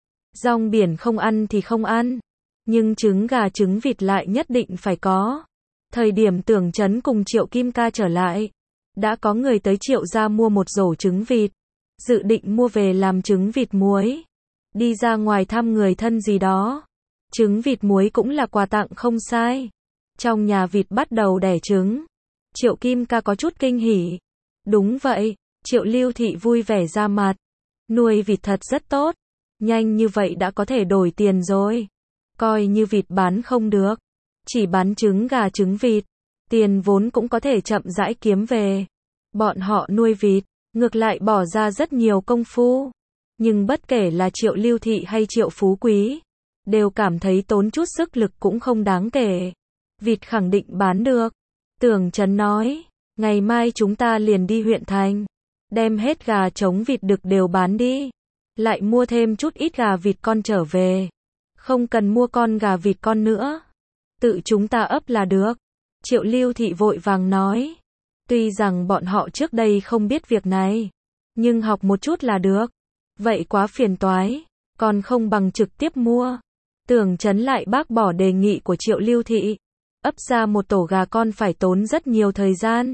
Rong biển không ăn thì không ăn, nhưng trứng gà trứng vịt lại nhất định phải có. Thời điểm Tưởng Chấn cùng Triệu Kim Ca trở lại, đã có người tới Triệu gia mua một rổ trứng vịt, dự định mua về làm trứng vịt muối, đi ra ngoài thăm người thân gì đó. Trứng vịt muối cũng là quà tặng không sai. Trong nhà vịt bắt đầu đẻ trứng, Triệu Kim Ca có chút kinh hỉ. Đúng vậy, Triệu Lưu Thị vui vẻ ra mặt. Nuôi vịt thật rất tốt, nhanh như vậy đã có thể đổi tiền rồi. Coi như vịt bán không được, chỉ bán trứng gà trứng vịt, tiền vốn cũng có thể chậm rãi kiếm về. Bọn họ nuôi vịt, ngược lại bỏ ra rất nhiều công phu. Nhưng bất kể là Triệu Lưu Thị hay Triệu Phú Quý, đều cảm thấy tốn chút sức lực cũng không đáng kể. Vịt khẳng định bán được. Tưởng Chấn nói, ngày mai chúng ta liền đi huyện thành, đem hết gà trống vịt đực đều bán đi, lại mua thêm chút ít gà vịt con trở về. Không cần mua con gà vịt con nữa, tự chúng ta ấp là được. Triệu Lưu Thị vội vàng nói, tuy rằng bọn họ trước đây không biết việc này, nhưng học một chút là được. Vậy quá phiền toái, còn không bằng trực tiếp mua. Tưởng Chấn lại bác bỏ đề nghị của Triệu Lưu Thị. Ấp ra một tổ gà con phải tốn rất nhiều thời gian.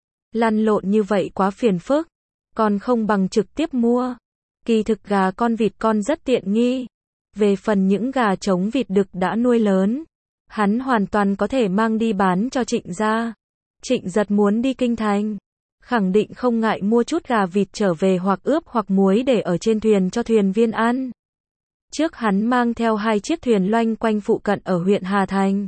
Lăn lộn như vậy quá phiền phức, còn không bằng trực tiếp mua. Kỳ thực gà con vịt con rất tiện nghi. Về phần những gà trống vịt đực đã nuôi lớn, hắn hoàn toàn có thể mang đi bán cho Trịnh gia. Trịnh Giật muốn đi kinh thành, khẳng định không ngại mua chút gà vịt trở về hoặc ướp hoặc muối để ở trên thuyền cho thuyền viên ăn. Trước hắn mang theo 2 chiếc thuyền loanh quanh phụ cận ở huyện Hà Thành.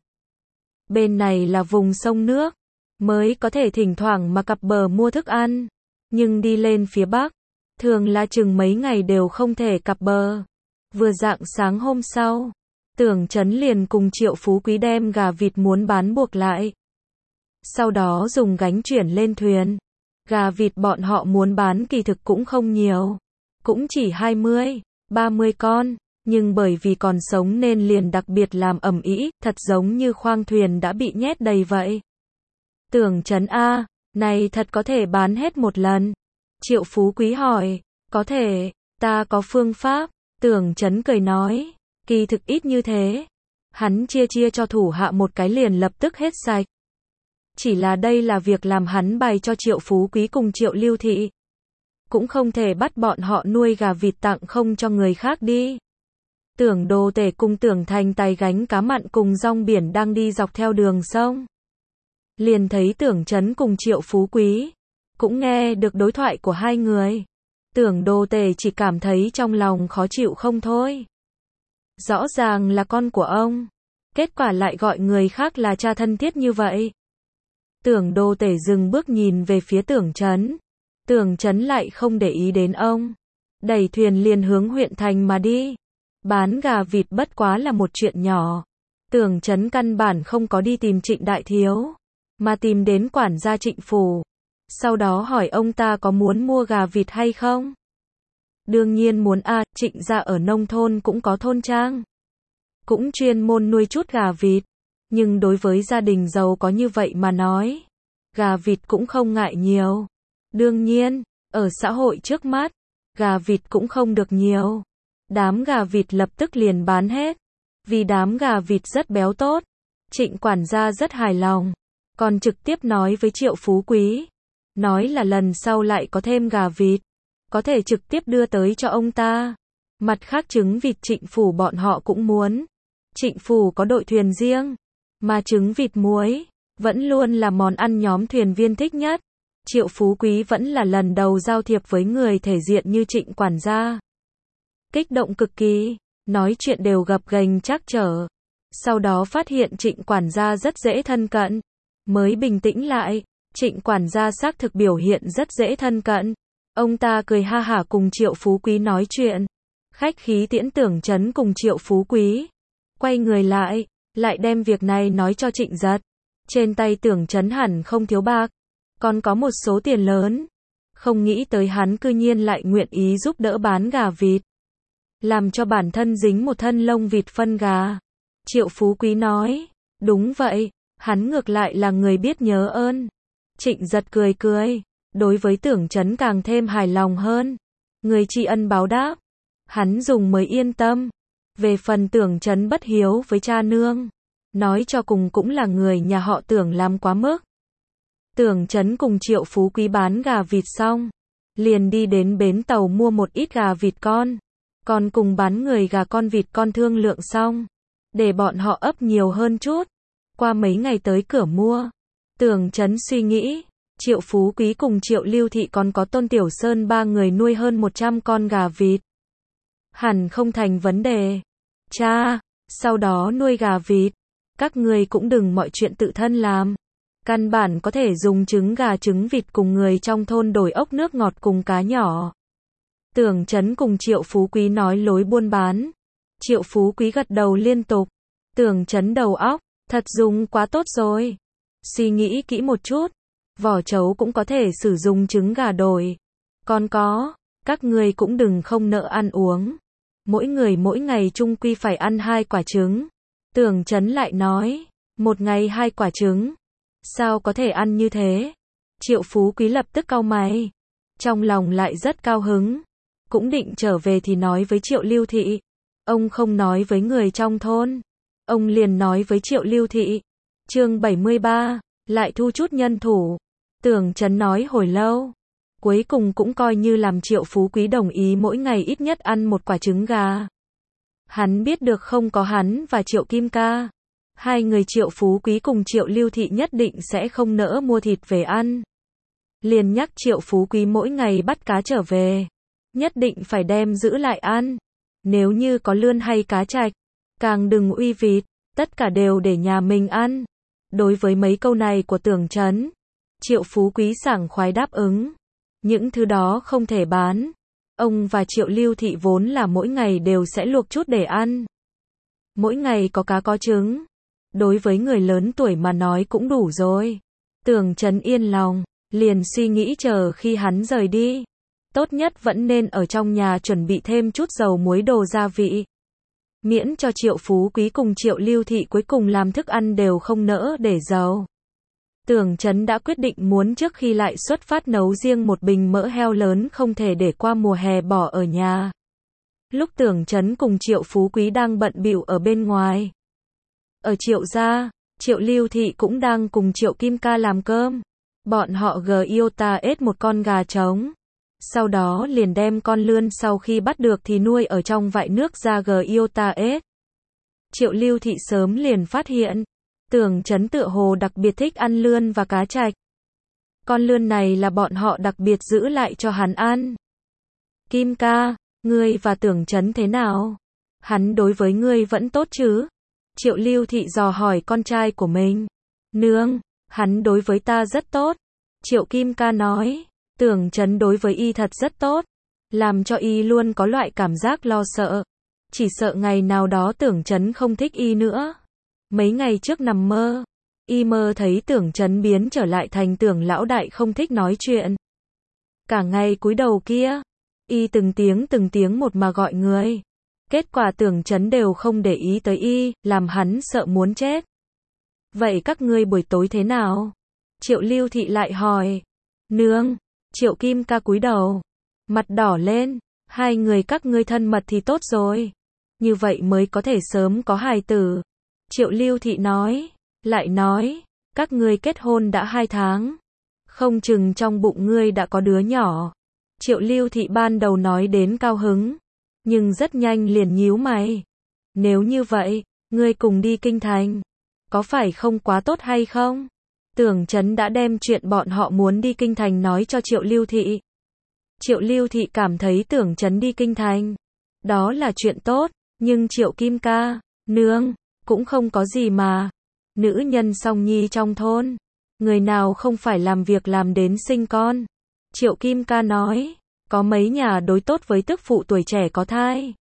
Bên này là vùng sông nước, mới có thể thỉnh thoảng mà cập bờ mua thức ăn. Nhưng đi lên phía Bắc, thường là chừng mấy ngày đều không thể cập bờ. Vừa rạng sáng hôm sau, Tưởng Chấn liền cùng Triệu Phú Quý đem gà vịt muốn bán buộc lại. Sau đó dùng gánh chuyển lên thuyền. Gà vịt bọn họ muốn bán kỳ thực cũng không nhiều. Cũng chỉ 20, 30 con. Nhưng bởi vì còn sống nên liền đặc biệt làm ầm ĩ, thật giống như khoang thuyền đã bị nhét đầy vậy. Tưởng Chấn a, này thật có thể bán hết một lần. Triệu Phú Quý hỏi, có thể, ta có phương pháp. Tưởng Chấn cười nói, kỳ thực ít như thế. Hắn chia cho thủ hạ một cái liền lập tức hết sạch. Chỉ là đây là việc làm hắn bày cho Triệu Phú Quý cùng Triệu Lưu Thị. Cũng không thể bắt bọn họ nuôi gà vịt tặng không cho người khác đi. Tưởng Đồ Tể cùng Tưởng Thành Tài gánh cá mặn cùng rong biển đang đi dọc theo đường sông. Liền thấy Tưởng Chấn cùng Triệu Phú Quý. Cũng nghe được đối thoại của hai người. Tưởng Đồ Tể chỉ cảm thấy trong lòng khó chịu không thôi. Rõ ràng là con của ông. Kết quả lại gọi người khác là cha thân thiết như vậy. Tưởng Đồ Tể dừng bước nhìn về phía Tưởng Chấn. Tưởng Chấn lại không để ý đến ông. Đẩy thuyền liền hướng huyện thành mà đi. Bán gà vịt bất quá là một chuyện nhỏ. Tưởng Chấn căn bản không có đi tìm Trịnh Đại Thiếu, mà tìm đến quản gia Trịnh phủ. Sau đó hỏi ông ta có muốn mua gà vịt hay không. Đương nhiên muốn a, Trịnh gia ở nông thôn cũng có thôn trang. Cũng chuyên môn nuôi chút gà vịt. Nhưng đối với gia đình giàu có như vậy mà nói, gà vịt cũng không ngại nhiều. Đương nhiên, ở xã hội trước mắt, gà vịt cũng không được nhiều. Đám gà vịt lập tức liền bán hết. Vì đám gà vịt rất béo tốt. Trịnh quản gia rất hài lòng. Còn trực tiếp nói với Triệu Phú Quý. Nói là lần sau lại có thêm gà vịt. Có thể trực tiếp đưa tới cho ông ta. Mặt khác trứng vịt Trịnh phủ bọn họ cũng muốn. Trịnh phủ có đội thuyền riêng. Mà trứng vịt muối vẫn luôn là món ăn nhóm thuyền viên thích nhất. Triệu Phú Quý vẫn là lần đầu giao thiệp với người thể diện như Trịnh quản gia. Kích động cực kỳ, nói chuyện đều gập ghềnh trắc trở. Sau đó phát hiện Trịnh quản gia rất dễ thân cận. Mới bình tĩnh lại, Trịnh quản gia xác thực biểu hiện rất dễ thân cận. Ông ta cười ha hả cùng Triệu Phú Quý nói chuyện. Khách khí tiễn Tưởng Chấn cùng Triệu Phú Quý. Quay người lại đem việc này nói cho Trịnh Giật. Trên tay Tưởng Chấn hẳn không thiếu bạc. Còn có một số tiền lớn. Không nghĩ tới hắn cư nhiên lại nguyện ý giúp đỡ bán gà vịt. Làm cho bản thân dính một thân lông vịt phân gà. Triệu Phú Quý nói. Đúng vậy, hắn ngược lại là người biết nhớ ơn. Trịnh Giật cười. Đối với Tưởng Chấn càng thêm hài lòng hơn. Người tri ân báo đáp. Hắn dùng mới yên tâm. Về phần Tưởng Chấn bất hiếu với cha nương. Nói cho cùng cũng là người nhà họ Tưởng làm quá mức. Tưởng Chấn cùng Triệu Phú Quý bán gà vịt xong. Liền đi đến bến tàu mua một ít gà vịt con. Còn cùng bán người gà con vịt con thương lượng xong. Để bọn họ ấp nhiều hơn chút. Qua mấy ngày tới cửa mua. Tưởng Chấn suy nghĩ. Triệu Phú Quý cùng Triệu Lưu Thị còn có Tôn Tiểu Sơn ba người nuôi hơn 100 con gà vịt. Hẳn không thành vấn đề. Cha, sau đó nuôi gà vịt. Các người cũng đừng mọi chuyện tự thân làm. Căn bản có thể dùng trứng gà trứng vịt cùng người trong thôn đổi ốc nước ngọt cùng cá nhỏ. Tưởng Chấn cùng Triệu Phú Quý nói lối buôn bán. Triệu Phú Quý gật đầu liên tục. Tưởng Chấn đầu óc, thật dùng quá tốt rồi. Suy nghĩ kỹ một chút. Vỏ trấu cũng có thể sử dụng trứng gà đổi. Còn có, các người cũng đừng không nợ ăn uống. Mỗi người mỗi ngày chung quy phải ăn 2 quả trứng. Tưởng Chấn lại nói, một ngày 2 quả trứng. Sao có thể ăn như thế? Triệu Phú Quý lập tức cau mày. Trong lòng lại rất cao hứng. Cũng định trở về thì nói với Triệu Lưu Thị. Ông không nói với người trong thôn. Ông liền nói với Triệu Lưu Thị. Chương 73, lại thu chút nhân thủ. Tưởng Chấn nói hồi lâu. Cuối cùng cũng coi như làm Triệu Phú Quý đồng ý mỗi ngày ít nhất ăn 1 quả trứng gà. Hắn biết được không có hắn và Triệu Kim Ca. Hai người Triệu Phú Quý cùng Triệu Lưu Thị nhất định sẽ không nỡ mua thịt về ăn. Liền nhắc Triệu Phú Quý mỗi ngày bắt cá trở về. Nhất định phải đem giữ lại ăn. Nếu như có lươn hay cá trạch, càng đừng uy vịt, tất cả đều để nhà mình ăn. Đối với mấy câu này của Tưởng Chấn, Triệu Phú Quý sảng khoái đáp ứng. Những thứ đó không thể bán. Ông và Triệu Lưu Thị vốn là mỗi ngày đều sẽ luộc chút để ăn. Mỗi ngày có cá có trứng. Đối với người lớn tuổi mà nói cũng đủ rồi. Tưởng Chấn yên lòng, liền suy nghĩ chờ khi hắn rời đi. Tốt nhất vẫn nên ở trong nhà chuẩn bị thêm chút dầu muối đồ gia vị. Miễn cho Triệu Phú Quý cùng Triệu Lưu Thị cuối cùng làm thức ăn đều không nỡ để dầu. Tưởng Chấn đã quyết định muốn trước khi lại xuất phát nấu riêng một bình mỡ heo lớn không thể để qua mùa hè bỏ ở nhà. Lúc Tưởng Chấn cùng Triệu Phú Quý đang bận bịu ở bên ngoài. Ở Triệu gia, Triệu Lưu Thị cũng đang cùng Triệu Kim Ca làm cơm. Bọn họ ết một con gà trống. Sau đó liền đem con lươn sau khi bắt được thì nuôi ở trong vại nước ra ết. Triệu Lưu Thị sớm liền phát hiện, Tưởng Chấn tựa hồ đặc biệt thích ăn lươn và cá trạch. Con lươn này là bọn họ đặc biệt giữ lại cho hắn ăn. Kim Ca, ngươi và Tưởng Chấn thế nào? Hắn đối với ngươi vẫn tốt chứ? Triệu Lưu Thị dò hỏi con trai của mình. Nương, hắn đối với ta rất tốt. Triệu Kim Ca nói, Tưởng Chấn đối với y thật rất tốt. Làm cho y luôn có loại cảm giác lo sợ. Chỉ sợ ngày nào đó Tưởng Chấn không thích y nữa. Mấy ngày trước nằm mơ, y mơ thấy Tưởng Chấn biến trở lại thành Tưởng lão đại không thích nói chuyện. Cả ngày cúi đầu kia, y từng tiếng một mà gọi người. Kết quả Tưởng Chấn đều không để ý tới y, làm hắn sợ muốn chết. Vậy các ngươi buổi tối thế nào? Triệu Lưu Thị lại hỏi. Nương, Triệu Kim Ca cúi đầu, mặt đỏ lên, hai người các ngươi thân mật thì tốt rồi. Như vậy mới có thể sớm có hài tử. Triệu Lưu Thị nói, lại nói, các ngươi kết hôn đã 2 tháng. Không chừng trong bụng ngươi đã có đứa nhỏ. Triệu Lưu Thị ban đầu nói đến cao hứng, nhưng rất nhanh liền nhíu mày. Nếu như vậy, ngươi cùng đi kinh thành, có phải không quá tốt hay không? Tưởng Chấn đã đem chuyện bọn họ muốn đi kinh thành nói cho Triệu Lưu Thị. Triệu Lưu Thị cảm thấy Tưởng Chấn đi kinh thành, đó là chuyện tốt, nhưng Triệu Kim Ca, nương, cũng không có gì mà. Nữ nhân song nhi trong thôn, người nào không phải làm việc làm đến sinh con. Triệu Kim Ca nói, có mấy nhà đối tốt với tức phụ tuổi trẻ có thai,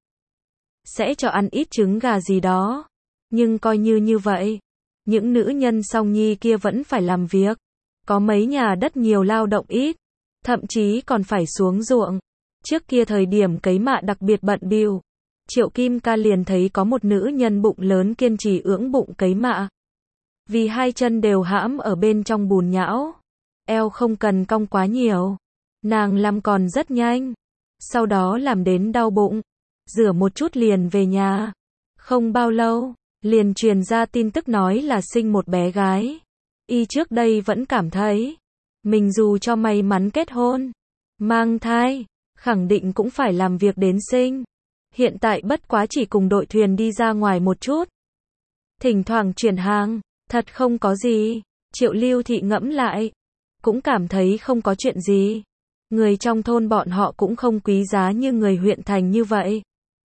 sẽ cho ăn ít trứng gà gì đó. Nhưng coi như vậy, những nữ nhân song nhi kia vẫn phải làm việc. Có mấy nhà đất nhiều lao động ít, thậm chí còn phải xuống ruộng. Trước kia thời điểm cấy mạ đặc biệt bận bịu, Triệu Kim Ca liền thấy có một nữ nhân bụng lớn kiên trì ưỡn bụng cấy mạ. Vì hai chân đều hãm ở bên trong bùn nhão, eo không cần cong quá nhiều, nàng làm còn rất nhanh. Sau đó làm đến đau bụng, rửa một chút liền về nhà. Không bao lâu, liền truyền ra tin tức nói là sinh một bé gái. Y trước đây vẫn cảm thấy, mình dù cho may mắn kết hôn, mang thai, khẳng định cũng phải làm việc đến sinh. Hiện tại bất quá chỉ cùng đội thuyền đi ra ngoài một chút, thỉnh thoảng chuyển hàng, thật không có gì. Triệu Lưu Thị ngẫm lại, cũng cảm thấy không có chuyện gì. Người trong thôn bọn họ cũng không quý giá như người huyện thành như vậy.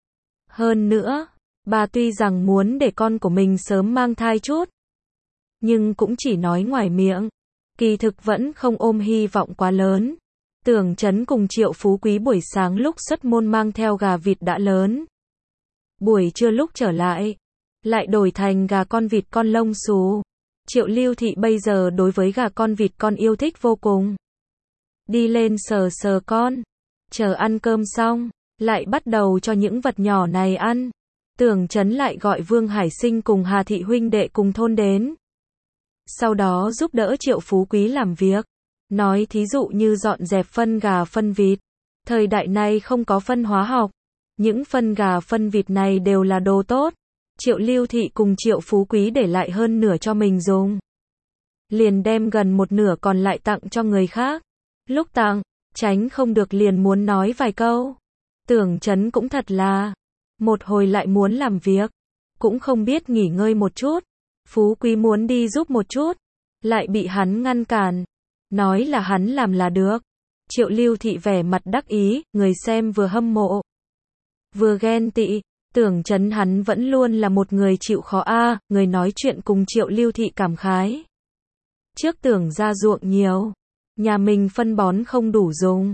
Hơn nữa, bà tuy rằng muốn để con của mình sớm mang thai chút, nhưng cũng chỉ nói ngoài miệng, kỳ thực vẫn không ôm hy vọng quá lớn. Tưởng Chấn cùng Triệu Phú Quý buổi sáng lúc xuất môn mang theo gà vịt đã lớn. Buổi trưa lúc trở lại đổi thành gà con vịt con lông xù. Triệu Lưu Thị bây giờ đối với gà con vịt con yêu thích vô cùng. Đi lên sờ con, chờ ăn cơm xong, lại bắt đầu cho những vật nhỏ này ăn. Tưởng Chấn lại gọi Vương Hải Sinh cùng Hà Thị huynh đệ cùng thôn đến. Sau đó giúp đỡ Triệu Phú Quý làm việc. Nói thí dụ như dọn dẹp phân gà phân vịt. Thời đại này không có phân hóa học. Những phân gà phân vịt này đều là đồ tốt. Triệu Lưu Thị cùng Triệu Phú Quý để lại hơn nửa cho mình dùng. Liền đem gần một nửa còn lại tặng cho người khác. Lúc tặng, tránh không được liền muốn nói vài câu. Tưởng Chấn cũng thật là, một hồi lại muốn làm việc, cũng không biết nghỉ ngơi một chút. Phú Quý muốn đi giúp một chút, lại bị hắn ngăn cản. Nói là hắn làm là được. Triệu Lưu Thị vẻ mặt đắc ý, người xem vừa hâm mộ, vừa ghen tị. Tưởng Chấn hắn vẫn luôn là một người chịu khó a. Người nói chuyện cùng Triệu Lưu Thị cảm khái. Trước tưởng ra ruộng nhiều, nhà mình phân bón không đủ dùng,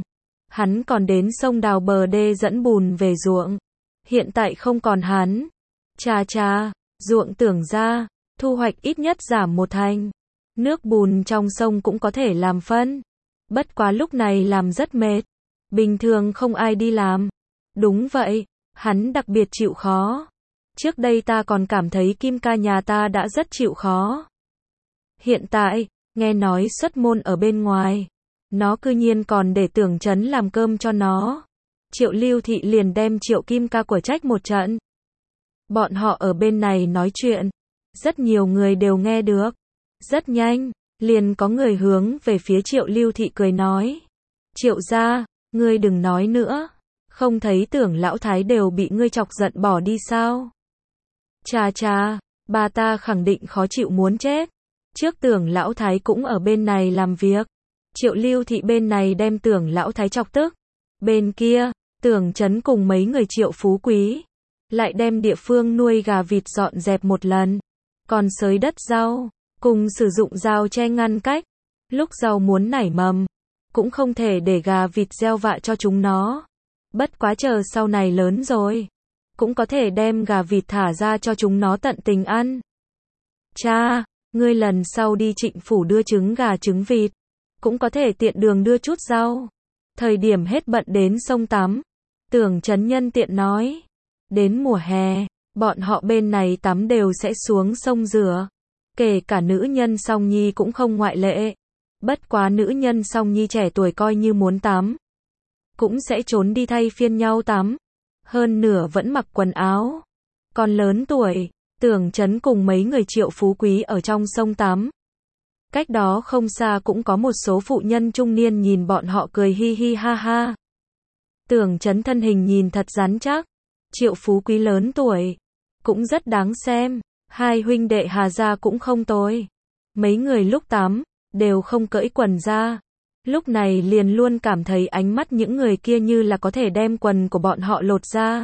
Hắn còn đến sông đào bờ đê dẫn bùn về ruộng. Hiện tại không còn hắn. Chà chà, ruộng tưởng ra, thu hoạch ít nhất giảm 1/2. Nước bùn trong sông cũng có thể làm phân. Bất quá lúc này làm rất mệt. Bình thường không ai đi làm. Đúng vậy, hắn đặc biệt chịu khó. Trước đây ta còn cảm thấy Kim ca nhà ta đã rất chịu khó. Hiện tại, nghe nói xuất môn ở bên ngoài. Nó cư nhiên còn để Tưởng Chấn làm cơm cho nó. Triệu Lưu Thị liền đem Triệu Kim ca của trách một trận. Bọn họ ở bên này nói chuyện. Rất nhiều người đều nghe được. Rất nhanh, liền có người hướng về phía Triệu Lưu Thị cười nói. Triệu gia, ngươi đừng nói nữa. Không thấy Tưởng lão thái đều bị ngươi chọc giận bỏ đi sao? Chà chà, bà ta khẳng định khó chịu muốn chết. Trước Tưởng lão thái cũng ở bên này làm việc. Triệu Lưu Thị bên này đem Tưởng lão thái chọc tức. Bên kia, Tưởng Chấn cùng mấy người Triệu phú quý lại đem địa phương nuôi gà vịt dọn dẹp một lần. Còn xới đất rau, cùng sử dụng rào tre ngăn cách. Lúc rau muốn nảy mầm, cũng không thể để gà vịt gieo vạ cho chúng nó. Bất quá chờ sau này lớn rồi, cũng có thể đem gà vịt thả ra cho chúng nó tận tình ăn. Cha, ngươi lần sau đi Trịnh phủ đưa trứng gà trứng vịt, cũng có thể tiện đường đưa chút rau. Thời điểm hết bận đến sông tắm. Tưởng Chấn nhân tiện nói. Đến mùa hè, bọn họ bên này tắm đều sẽ xuống sông rửa. Kể cả nữ nhân song nhi cũng không ngoại lệ. Bất quá nữ nhân song nhi trẻ tuổi coi như muốn tắm, cũng sẽ trốn đi thay phiên nhau tắm. Hơn nửa vẫn mặc quần áo. Còn lớn tuổi, Tưởng Chấn cùng mấy người Triệu phú quý ở trong sông tắm. Cách đó không xa cũng có một số phụ nhân trung niên nhìn bọn họ cười hi hi ha ha. Tưởng Chấn thân hình nhìn thật rắn chắc. Triệu phú quý lớn tuổi, cũng rất đáng xem. Hai huynh đệ Hà gia cũng không tồi. Mấy người lúc tắm, đều không cởi quần ra. Lúc này liền luôn cảm thấy ánh mắt những người kia như là có thể đem quần của bọn họ lột ra.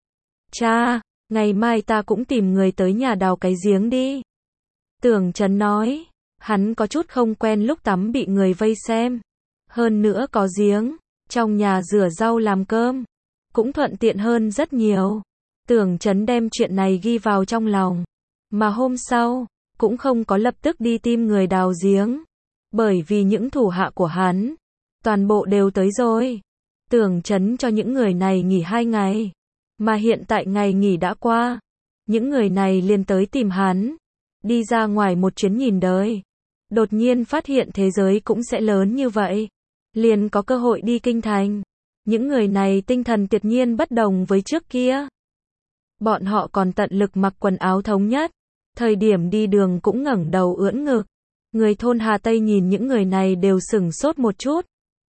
Cha, ngày mai ta cũng tìm người tới nhà đào cái giếng đi. Tưởng Chấn nói, hắn có chút không quen lúc tắm bị người vây xem. Hơn nữa có giếng, trong nhà rửa rau làm cơm, cũng thuận tiện hơn rất nhiều. Tưởng Chấn đem chuyện này ghi vào trong lòng. Mà hôm sau, cũng không có lập tức đi tìm người đào giếng. Bởi vì những thủ hạ của hắn, toàn bộ đều tới rồi. Tưởng Chấn cho những người này nghỉ 2 ngày. Mà hiện tại ngày nghỉ đã qua. Những người này liền tới tìm hắn. Đi ra ngoài một chuyến nhìn đời. Đột nhiên phát hiện thế giới cũng sẽ lớn như vậy. Liền có cơ hội đi kinh thành. Những người này tinh thần tuyệt nhiên bất đồng với trước kia. Bọn họ còn tận lực mặc quần áo thống nhất. Thời điểm đi đường cũng ngẩng đầu ưỡn ngực. Người thôn Hà Tây nhìn những người này đều sửng sốt một chút.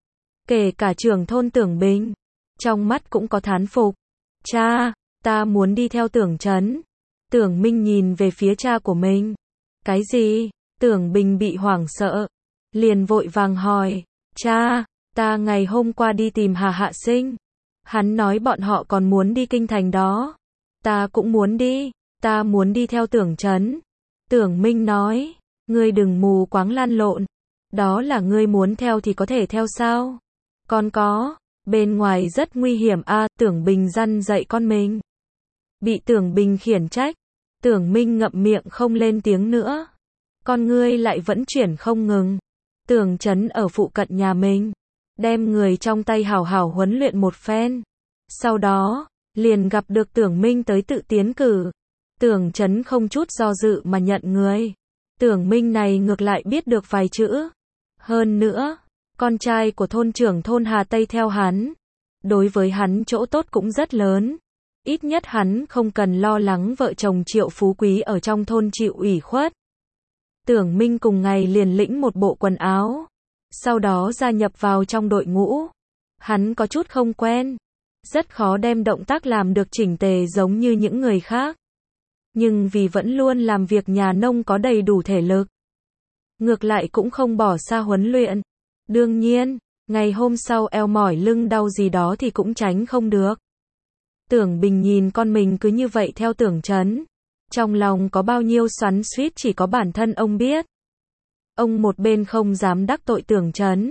Kể cả trưởng thôn Tưởng Bình. Trong mắt cũng có thán phục. Cha, ta muốn đi theo Tưởng Chấn. Tưởng Minh nhìn về phía cha của mình. Cái gì? Tưởng Bình bị hoảng sợ. Liền vội vàng hỏi. Cha, ta ngày hôm qua đi tìm Hà Hạ Sinh. Hắn nói bọn họ còn muốn đi kinh thành đó. Ta cũng muốn đi. Ta muốn đi theo Tưởng Chấn. Tưởng Minh nói. Ngươi đừng mù quáng lan lộn. Đó là ngươi muốn theo thì có thể theo sao? Con có. Bên ngoài rất nguy hiểm a. Tưởng Bình răn dạy con mình. Bị Tưởng Bình khiển trách. Tưởng Minh ngậm miệng không lên tiếng nữa. Con ngươi lại vẫn chuyển không ngừng. Tưởng Chấn ở phụ cận nhà mình. Đem người trong tay hảo hảo huấn luyện một phen. Sau đó, liền gặp được Tưởng Minh tới tự tiến cử. Tưởng Chấn không chút do dự mà nhận người. Tưởng Minh này ngược lại biết được vài chữ. Hơn nữa, con trai của thôn trưởng thôn Hà Tây theo hắn. Đối với hắn chỗ tốt cũng rất lớn. Ít nhất hắn không cần lo lắng vợ chồng Triệu phú quý ở trong thôn chịu ủy khuất. Tưởng Minh cùng ngày liền lĩnh một bộ quần áo. Sau đó gia nhập vào trong đội ngũ. Hắn có chút không quen. Rất khó đem động tác làm được chỉnh tề giống như những người khác. Nhưng vì vẫn luôn làm việc nhà nông có đầy đủ thể lực. Ngược lại cũng không bỏ xa huấn luyện. Đương nhiên, ngày hôm sau eo mỏi lưng đau gì đó thì cũng tránh không được. Tưởng Bình nhìn con mình cứ như vậy theo Tưởng Chấn. Trong lòng có bao nhiêu xoắn xuýt chỉ có bản thân ông biết. Ông một bên không dám đắc tội Tưởng Chấn.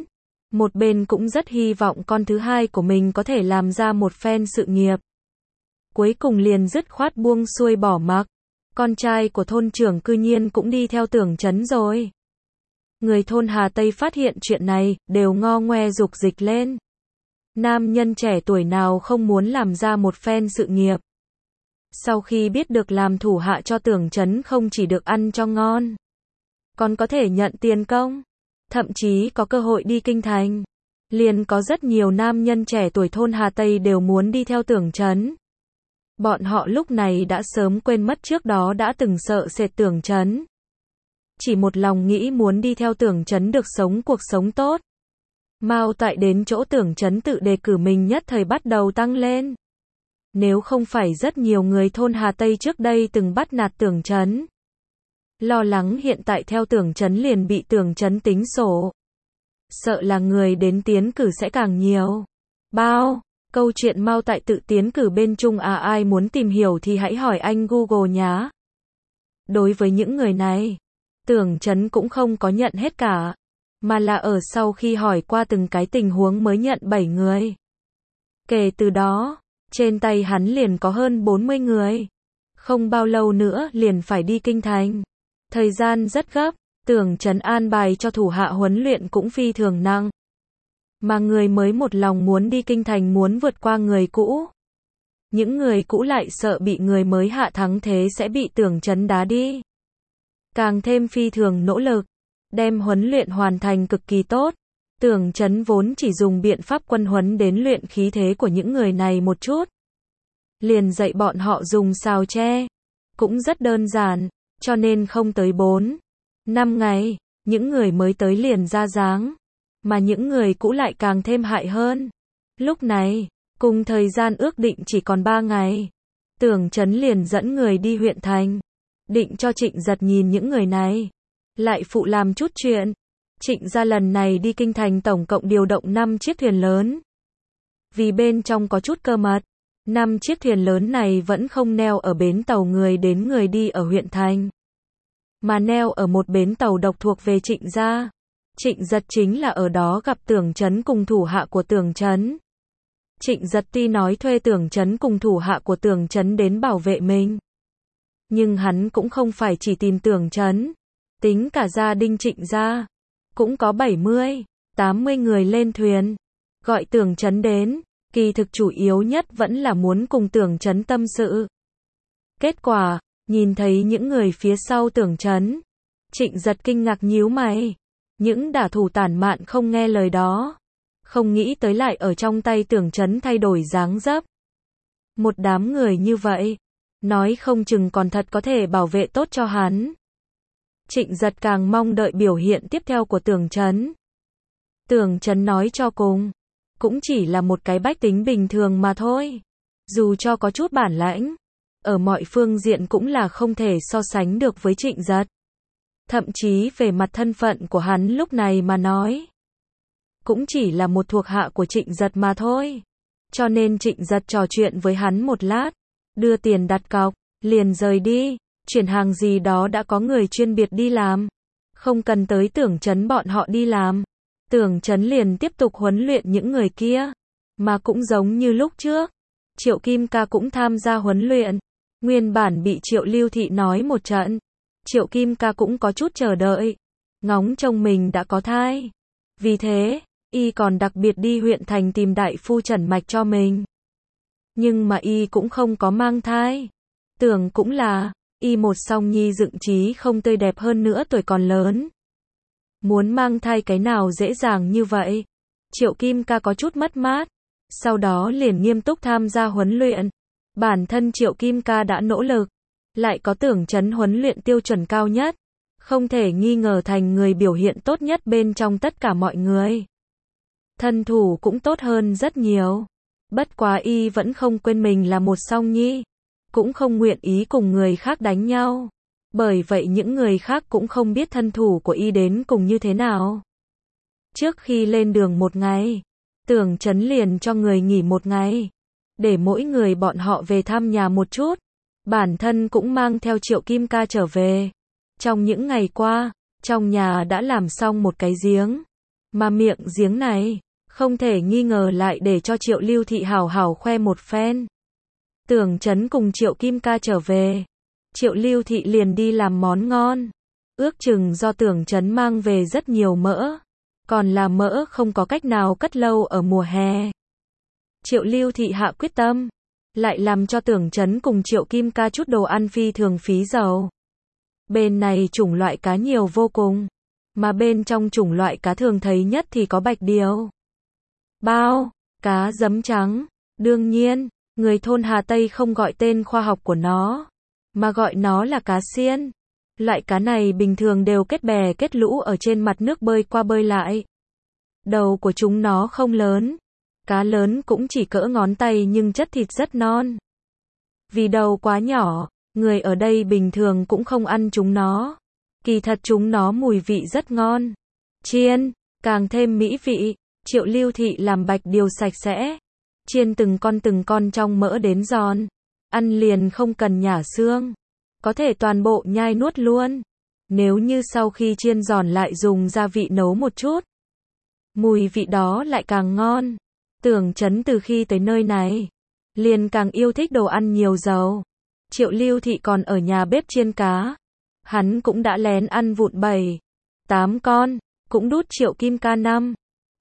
Một bên cũng rất hy vọng con thứ hai của mình có thể làm ra một phen sự nghiệp. Cuối cùng liền dứt khoát buông xuôi bỏ mặc. Con trai của thôn trưởng cư nhiên cũng đi theo Tưởng Chấn rồi. Người thôn Hà Tây phát hiện chuyện này, đều ngo ngoe rục dịch lên. Nam nhân trẻ tuổi nào không muốn làm ra một phen sự nghiệp. Sau khi biết được làm thủ hạ cho Tưởng Chấn không chỉ được ăn cho ngon, còn có thể nhận tiền công, thậm chí có cơ hội đi kinh thành. Liền có rất nhiều nam nhân trẻ tuổi thôn Hà Tây đều muốn đi theo Tưởng Chấn. Bọn họ lúc này đã sớm quên mất trước đó đã từng sợ sệt Tưởng Chấn. Chỉ một lòng nghĩ muốn đi theo Tưởng Chấn được sống cuộc sống tốt. Mao tại đến chỗ Tưởng Chấn tự đề cử mình nhất thời bắt đầu tăng lên. Nếu không phải rất nhiều người thôn Hà Tây trước đây từng bắt nạt Tưởng Chấn, lo lắng hiện tại theo Tưởng Chấn liền bị Tưởng Chấn tính sổ, sợ là người đến tiến cử sẽ càng nhiều. Câu chuyện Mao tại tự tiến cử bên Trung ai muốn tìm hiểu thì hãy hỏi anh Google nhá. Đối với những người này, Tưởng Chấn cũng không có nhận hết cả, mà là ở sau khi hỏi qua từng cái tình huống mới nhận 7 người. Kể từ đó, trên tay hắn liền có hơn 40 người. Không bao lâu nữa liền phải đi kinh thành. Thời gian rất gấp, Tưởng Chấn an bài cho thủ hạ huấn luyện cũng phi thường nặng. Mà người mới một lòng muốn đi kinh thành muốn vượt qua người cũ. Những người cũ lại sợ bị người mới hạ thắng thế sẽ bị Tưởng Chấn đá đi. Càng thêm phi thường nỗ lực, đem huấn luyện hoàn thành cực kỳ tốt. Tưởng Chấn vốn chỉ dùng biện pháp quân huấn đến luyện khí thế của những người này một chút. Liền dạy bọn họ dùng sào tre. Cũng rất đơn giản, cho nên không tới 4-5 ngày, những người mới tới liền ra dáng. Mà những người cũ lại càng thêm hại hơn. Lúc này, cùng thời gian ước định chỉ còn 3 ngày. Tưởng Chấn liền dẫn người đi huyện thành. Định cho Trịnh Giật nhìn những người này. Lại phụ làm chút chuyện. Trịnh gia lần này đi kinh thành tổng cộng điều động 5 chiếc thuyền lớn. Vì bên trong có chút cơ mật, 5 chiếc thuyền lớn này vẫn không neo ở bến tàu người đến người đi ở huyện thành, mà neo ở một bến tàu độc thuộc về Trịnh gia. Trịnh Giật chính là ở đó gặp Tưởng Chấn cùng thủ hạ của Tưởng Chấn. Trịnh Giật tuy nói thuê Tưởng Chấn cùng thủ hạ của Tưởng Chấn đến bảo vệ mình, nhưng hắn cũng không phải chỉ tìm Tưởng Chấn, tính cả gia đình Trịnh gia, cũng có 70-80 người lên thuyền, gọi Tưởng Chấn đến, kỳ thực chủ yếu nhất vẫn là muốn cùng Tưởng Chấn tâm sự. Kết quả, nhìn thấy những người phía sau Tưởng Chấn, Trịnh Giật kinh ngạc nhíu mày, những đả thủ tản mạn không nghe lời đó, không nghĩ tới lại ở trong tay Tưởng Chấn thay đổi dáng dấp. Một đám người như vậy, nói không chừng còn thật có thể bảo vệ tốt cho hắn. Trịnh Giật càng mong đợi biểu hiện tiếp theo của Tưởng Chấn. Tưởng Chấn nói cho cùng, cũng chỉ là một cái bách tính bình thường mà thôi. Dù cho có chút bản lãnh, ở mọi phương diện cũng là không thể so sánh được với Trịnh Giật. Thậm chí về mặt thân phận của hắn lúc này mà nói, cũng chỉ là một thuộc hạ của Trịnh Giật mà thôi. Cho nên Trịnh Giật trò chuyện với hắn một lát, đưa tiền đặt cọc, liền rời đi. Chuyển hàng gì đó đã có người chuyên biệt đi làm, không cần tới Tưởng Chấn bọn họ đi làm. Tưởng Chấn liền tiếp tục huấn luyện những người kia, mà cũng giống như lúc trước, Triệu Kim Ca cũng tham gia huấn luyện. Nguyên bản bị Triệu Lưu Thị nói một trận, Triệu Kim Ca cũng có chút chờ đợi, ngóng trông mình đã có thai. Vì thế, y còn đặc biệt đi huyện thành tìm đại phu trần mạch cho mình. Nhưng mà y cũng không có mang thai. Tưởng cũng là, y một song nhi dựng trí không tươi đẹp hơn nữa tuổi còn lớn. Muốn mang thai cái nào dễ dàng như vậy. Triệu Kim Ca có chút mất mát. Sau đó liền nghiêm túc tham gia huấn luyện. Bản thân Triệu Kim Ca đã nỗ lực, lại có Tưởng Chấn huấn luyện tiêu chuẩn cao nhất, không thể nghi ngờ thành người biểu hiện tốt nhất bên trong tất cả mọi người. Thân thủ cũng tốt hơn rất nhiều. Bất quá y vẫn không quên mình là một song nhi, cũng không nguyện ý cùng người khác đánh nhau. Bởi vậy những người khác cũng không biết thân thủ của y đến cùng như thế nào. Trước khi lên đường một ngày, Tưởng Chấn liền cho người nghỉ một ngày, để mỗi người bọn họ về thăm nhà một chút. Bản thân cũng mang theo Triệu Kim Ca trở về. Trong những ngày qua, trong nhà đã làm xong một cái giếng. Mà miệng giếng này, không thể nghi ngờ lại để cho Triệu Lưu Thị hào hào khoe một phen. Tưởng Chấn cùng Triệu Kim Ca trở về, Triệu Lưu Thị liền đi làm món ngon. Ước chừng do Tưởng Chấn mang về rất nhiều mỡ, còn là mỡ không có cách nào cất lâu ở mùa hè. Triệu Lưu Thị hạ quyết tâm, lại làm cho Tưởng Chấn cùng Triệu Kim Ca chút đồ ăn phi thường phí dầu. Bên này chủng loại cá nhiều vô cùng, mà bên trong chủng loại cá thường thấy nhất thì có bạch điều, bao, cá giấm trắng. Đương nhiên, người thôn Hà Tây không gọi tên khoa học của nó, mà gọi nó là cá xiên. Loại cá này bình thường đều kết bè kết lũ ở trên mặt nước bơi qua bơi lại. Đầu của chúng nó không lớn, cá lớn cũng chỉ cỡ ngón tay nhưng chất thịt rất non. Vì đầu quá nhỏ, người ở đây bình thường cũng không ăn chúng nó. Kỳ thật chúng nó mùi vị rất ngon. Chiên, càng thêm mỹ vị. Triệu Lưu Thị làm bạch điều sạch sẽ, chiên từng con trong mỡ đến giòn. Ăn liền không cần nhả xương, có thể toàn bộ nhai nuốt luôn. Nếu như sau khi chiên giòn lại dùng gia vị nấu một chút, mùi vị đó lại càng ngon. Tưởng Chấn từ khi tới nơi này, liền càng yêu thích đồ ăn nhiều dầu. Triệu Lưu Thị còn ở nhà bếp chiên cá, hắn cũng đã lén ăn vụn 7, 8 con, cũng đút Triệu Kim Ca 5,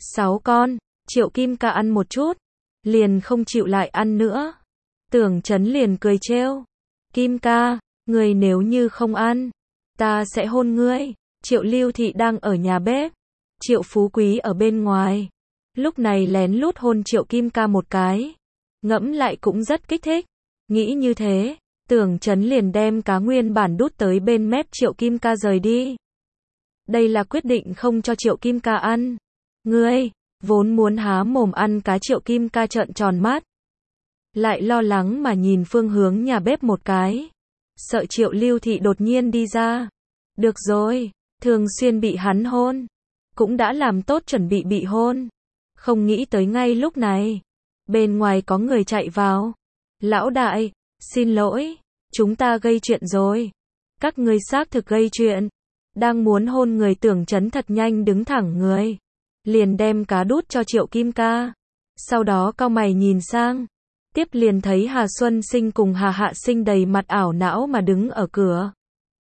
6 con. Triệu Kim Ca ăn một chút, liền không chịu lại ăn nữa. Tưởng Chấn liền cười trêu, Kim Ca, người nếu như không ăn, ta sẽ hôn ngươi. Triệu Lưu Thị đang ở nhà bếp, Triệu Phú Quý ở bên ngoài, lúc này lén lút hôn Triệu Kim Ca một cái. Ngẫm lại cũng rất kích thích. Nghĩ như thế, Tưởng Chấn liền đem cá nguyên bản đút tới bên mép Triệu Kim Ca rời đi. Đây là quyết định không cho Triệu Kim Ca ăn. Ngươi, vốn muốn há mồm ăn cá. Triệu Kim Ca trợn tròn mắt, lại lo lắng mà nhìn phương hướng nhà bếp một cái, sợ Triệu Lưu Thị đột nhiên đi ra. Được rồi, thường xuyên bị hắn hôn, cũng đã làm tốt chuẩn bị hôn. Không nghĩ tới ngay lúc này, bên ngoài có người chạy vào. Lão đại, xin lỗi, chúng ta gây chuyện rồi. Các ngươi xác thực gây chuyện. Đang muốn hôn người. Tưởng Chấn thật nhanh đứng thẳng người, liền đem cá đút cho Triệu Kim Ca. Sau đó cau mày nhìn sang, tiếp liền thấy Hà Xuân Sinh cùng Hà Hạ Sinh đầy mặt ảo não mà đứng ở cửa.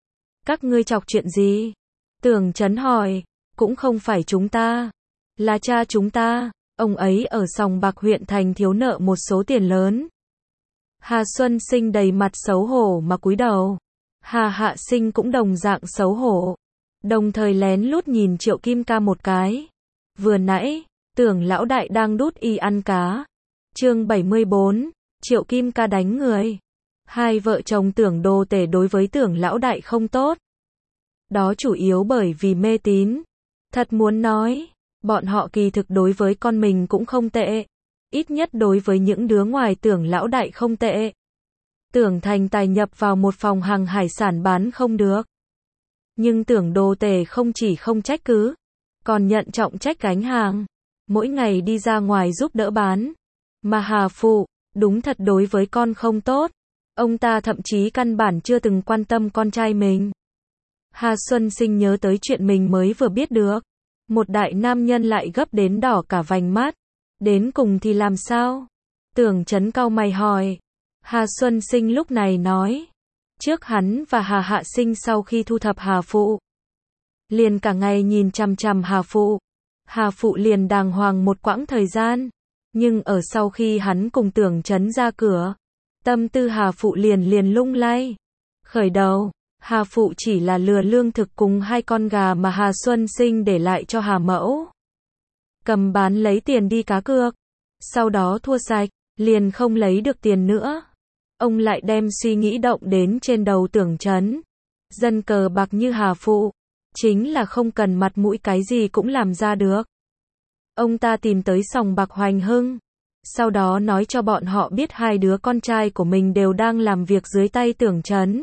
Các ngươi chọc chuyện gì? Tưởng Chấn hỏi. Cũng không phải chúng ta, là cha chúng ta. Ông ấy ở sòng bạc huyện thành thiếu nợ một số tiền lớn. Hà Xuân Sinh đầy mặt xấu hổ mà cúi đầu. Hà Hạ Sinh cũng đồng dạng xấu hổ, đồng thời lén lút nhìn Triệu Kim Ca một cái. Vừa nãy, Tưởng lão đại đang đút y ăn cá. Chương 74, Triệu Kim Ca đánh người. Hai vợ chồng Tưởng Đồ Tể đối với Tưởng lão đại không tốt. Đó chủ yếu bởi vì mê tín. Thật muốn nói, bọn họ kỳ thực đối với con mình cũng không tệ. Ít nhất đối với những đứa ngoài Tưởng lão đại không tệ. Tưởng Thành Tài nhập vào một phòng hàng hải sản bán không được. Nhưng Tưởng Đồ Tể không chỉ không trách cứ, còn nhận trọng trách gánh hàng, mỗi ngày đi ra ngoài giúp đỡ bán. Mà Hà Phụ, đúng thật đối với con không tốt. Ông ta thậm chí căn bản chưa từng quan tâm con trai mình. Hà Xuân Sinh nhớ tới chuyện mình mới vừa biết được. Một đại nam nhân lại gấp đến đỏ cả vành mắt. Đến cùng thì làm sao? Tưởng Chấn cau mày hỏi. Hà Xuân Sinh lúc này nói. Trước hắn và Hà Hạ Sinh sau khi thu thập Hà Phụ, liền cả ngày nhìn chằm chằm Hà Phụ. Hà Phụ liền đàng hoàng một quãng thời gian. Nhưng ở sau khi hắn cùng Tưởng Chấn ra cửa, tâm tư Hà Phụ liền lung lay. Khởi đầu, Hà Phụ chỉ là lừa lương thực cùng 2 con gà mà Hà Xuân Sinh để lại cho Hà Mẫu. Cầm bán lấy tiền đi cá cược. Sau đó thua sạch, liền không lấy được tiền nữa. Ông lại đem suy nghĩ động đến trên đầu Tưởng Chấn. Dân cờ bạc như Hà Phụ, chính là không cần mặt mũi cái gì cũng làm ra được. Ông ta tìm tới sòng bạc Hoành Hưng. Sau đó nói cho bọn họ biết 2 đứa con trai của mình đều đang làm việc dưới tay Tưởng Chấn.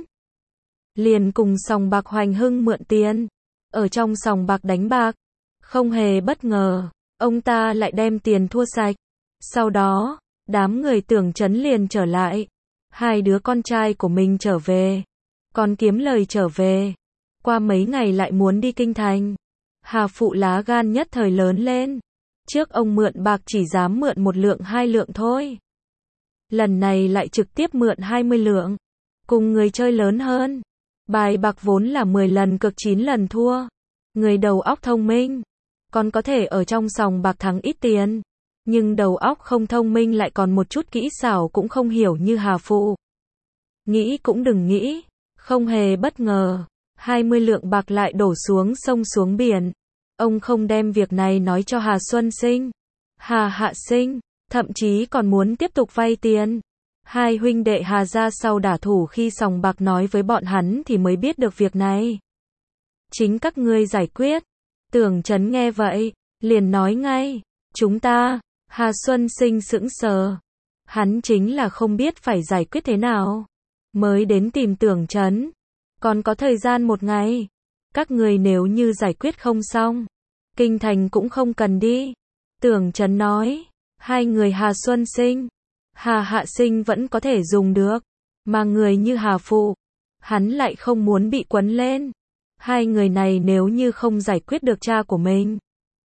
Liền cùng sòng bạc Hoành Hưng mượn tiền. Ở trong sòng bạc đánh bạc. Không hề bất ngờ, ông ta lại đem tiền thua sạch. Sau đó, đám người Tưởng Chấn liền trở lại. 2 đứa con trai của mình trở về, còn kiếm lời trở về. Qua mấy ngày lại muốn đi kinh thành. Hà Phụ lá gan nhất thời lớn lên. Trước ông mượn bạc chỉ dám mượn 1 lượng 2 lượng thôi. Lần này lại trực tiếp mượn 20 lượng. Cùng người chơi lớn hơn. Bài bạc vốn là 10 lần cược 9 lần thua. Người đầu óc thông minh, còn có thể ở trong sòng bạc thắng ít tiền. Nhưng đầu óc không thông minh lại còn một chút kỹ xảo cũng không hiểu như Hà Phụ. Nghĩ cũng đừng nghĩ. Không hề bất ngờ. 20 lượng bạc lại đổ xuống sông xuống biển. Ông không đem việc này nói cho Hà Xuân Sinh, Hà Hạ Sinh, thậm chí còn muốn tiếp tục vay tiền. Hai huynh đệ Hà gia sau đả thủ khi sòng bạc nói với bọn hắn thì mới biết được việc này. Chính các ngươi giải quyết. Tưởng Chấn nghe vậy, liền nói ngay, chúng ta. Hà Xuân Sinh sững sờ. Hắn chính là không biết phải giải quyết thế nào. Mới đến tìm Tưởng Chấn. Còn có thời gian 1 ngày. Các người nếu như giải quyết không xong, kinh thành cũng không cần đi. Tưởng Chấn nói, hai người Hà Xuân Sinh, Hà Hạ Sinh vẫn có thể dùng được, mà người như Hà Phụ, hắn lại không muốn bị quấn lên. Hai người này nếu như không giải quyết được cha của mình,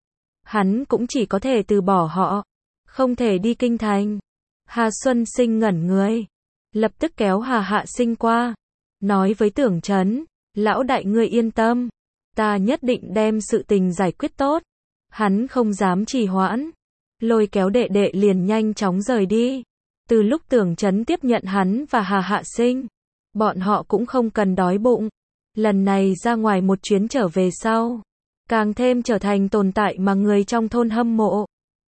hắn cũng chỉ có thể từ bỏ họ, không thể đi kinh thành. Hà Xuân Sinh ngẩn người, lập tức kéo Hà Hạ Sinh qua, nói với Tưởng Chấn, lão đại ngươi yên tâm, ta nhất định đem sự tình giải quyết tốt. Hắn không dám trì hoãn, lôi kéo đệ đệ liền nhanh chóng rời đi. Từ lúc Tưởng Chấn tiếp nhận hắn và Hà Hạ Sinh, bọn họ cũng không cần đói bụng. Lần này ra ngoài một chuyến trở về sau, càng thêm trở thành tồn tại mà người trong thôn hâm mộ.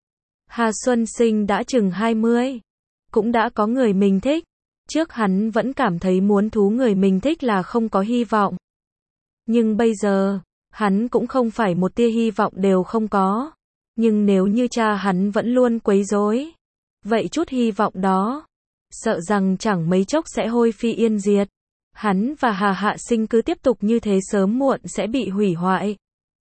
Hà Xuân Sinh đã chừng 20, cũng đã có người mình thích. Trước hắn vẫn cảm thấy muốn thú người mình thích là không có hy vọng. Nhưng bây giờ, hắn cũng không phải một tia hy vọng đều không có. Nhưng nếu như cha hắn vẫn luôn quấy rối, vậy chút hy vọng đó, sợ rằng chẳng mấy chốc sẽ hôi phi yên diệt. Hắn và Hà Hạ Sinh cứ tiếp tục như thế sớm muộn sẽ bị hủy hoại.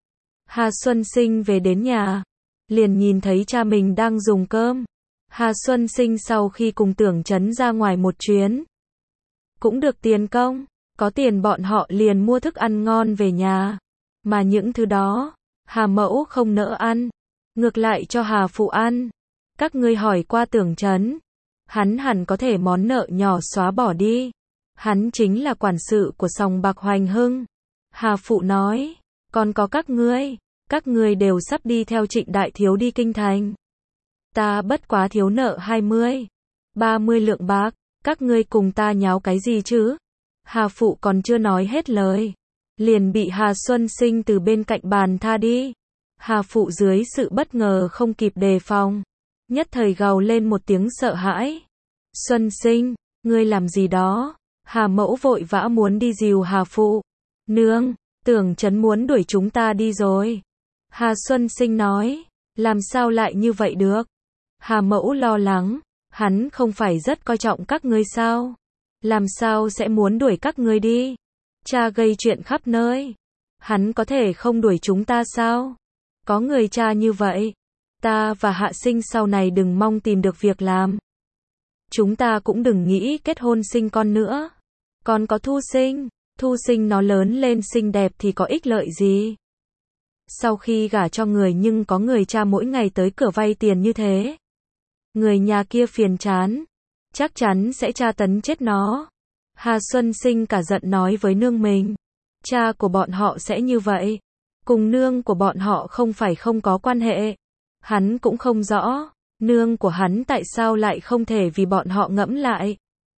Hà Xuân Sinh về đến nhà, liền nhìn thấy cha mình đang dùng cơm. Hà Xuân Sinh sau khi cùng Tưởng Chấn ra ngoài một chuyến, cũng được tiền công, có tiền bọn họ liền mua thức ăn ngon về nhà. Mà những thứ đó, Hà Mẫu không nỡ ăn, ngược lại cho Hà Phụ ăn. Các ngươi hỏi qua Tưởng Chấn, hắn hẳn có thể món nợ nhỏ xóa bỏ đi. Hắn chính là quản sự của sòng bạc Hoành Hưng. Hà Phụ nói, còn có các ngươi đều sắp đi theo Trịnh đại thiếu đi kinh thành. Ta bất quá thiếu nợ 20, 30 lượng bạc, các ngươi cùng ta nháo cái gì chứ? Hà Phụ còn chưa nói hết lời, liền bị Hà Xuân Sinh từ bên cạnh bàn tha đi. Hà Phụ dưới sự bất ngờ không kịp đề phòng, nhất thời gào lên một tiếng sợ hãi. Xuân Sinh, ngươi làm gì đó? Hà Mẫu vội vã muốn đi dìu Hà Phụ. Nương, Tưởng Chấn muốn đuổi chúng ta đi rồi. Hà Xuân Sinh nói, làm sao lại như vậy được? Hà Mẫu lo lắng, hắn không phải rất coi trọng các ngươi sao? Làm sao sẽ muốn đuổi các ngươi đi? Cha gây chuyện khắp nơi, hắn có thể không đuổi chúng ta sao? Có người cha như vậy, ta và Hạ Sinh sau này đừng mong tìm được việc làm. Chúng ta cũng đừng nghĩ kết hôn sinh con nữa. Còn có Thu Sinh nó lớn lên xinh đẹp thì có ích lợi gì? Sau khi gả cho người nhưng có người cha mỗi ngày tới cửa vay tiền như thế, người nhà kia phiền chán, chắc chắn sẽ tra tấn chết nó. Hà Xuân Sinh cả giận nói với nương mình, cha của bọn họ sẽ như vậy, cùng nương của bọn họ không phải không có quan hệ. Hắn cũng không rõ, nương của hắn tại sao lại không thể vì bọn họ ngẫm lại.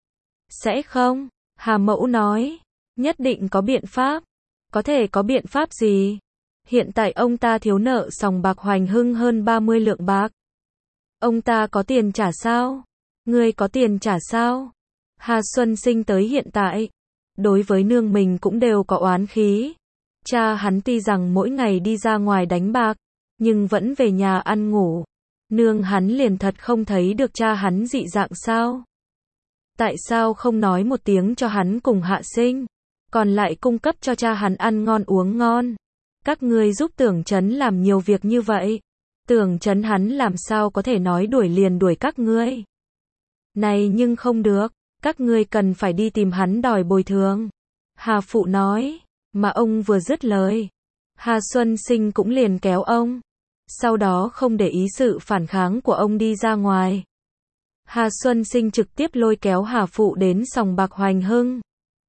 Sẽ không, Hà Mẫu nói, nhất định có biện pháp. Có thể có biện pháp gì? Hiện tại ông ta thiếu nợ sòng bạc Hoành Hưng hơn 30 lượng bạc. Ông ta có tiền trả sao? Ngươi có tiền trả sao? Hà Xuân Sinh tới hiện tại, đối với nương mình cũng đều có oán khí. Cha hắn tuy rằng mỗi ngày đi ra ngoài đánh bạc, nhưng vẫn về nhà ăn ngủ. Nương hắn liền thật không thấy được cha hắn dị dạng sao? Tại sao không nói một tiếng cho hắn cùng Hạ Sinh, còn lại cung cấp cho cha hắn ăn ngon uống ngon? Các ngươi giúp Tưởng Chấn làm nhiều việc như vậy, Tưởng Chấn hắn làm sao có thể nói đuổi liền đuổi các ngươi? Này nhưng không được, các ngươi cần phải đi tìm hắn đòi bồi thường. Hà Phụ nói, mà ông vừa dứt lời, Hà Xuân Sinh cũng liền kéo ông. Sau đó không để ý sự phản kháng của ông đi ra ngoài. Hà Xuân Sinh trực tiếp lôi kéo Hà Phụ đến sòng bạc Hoành Hưng.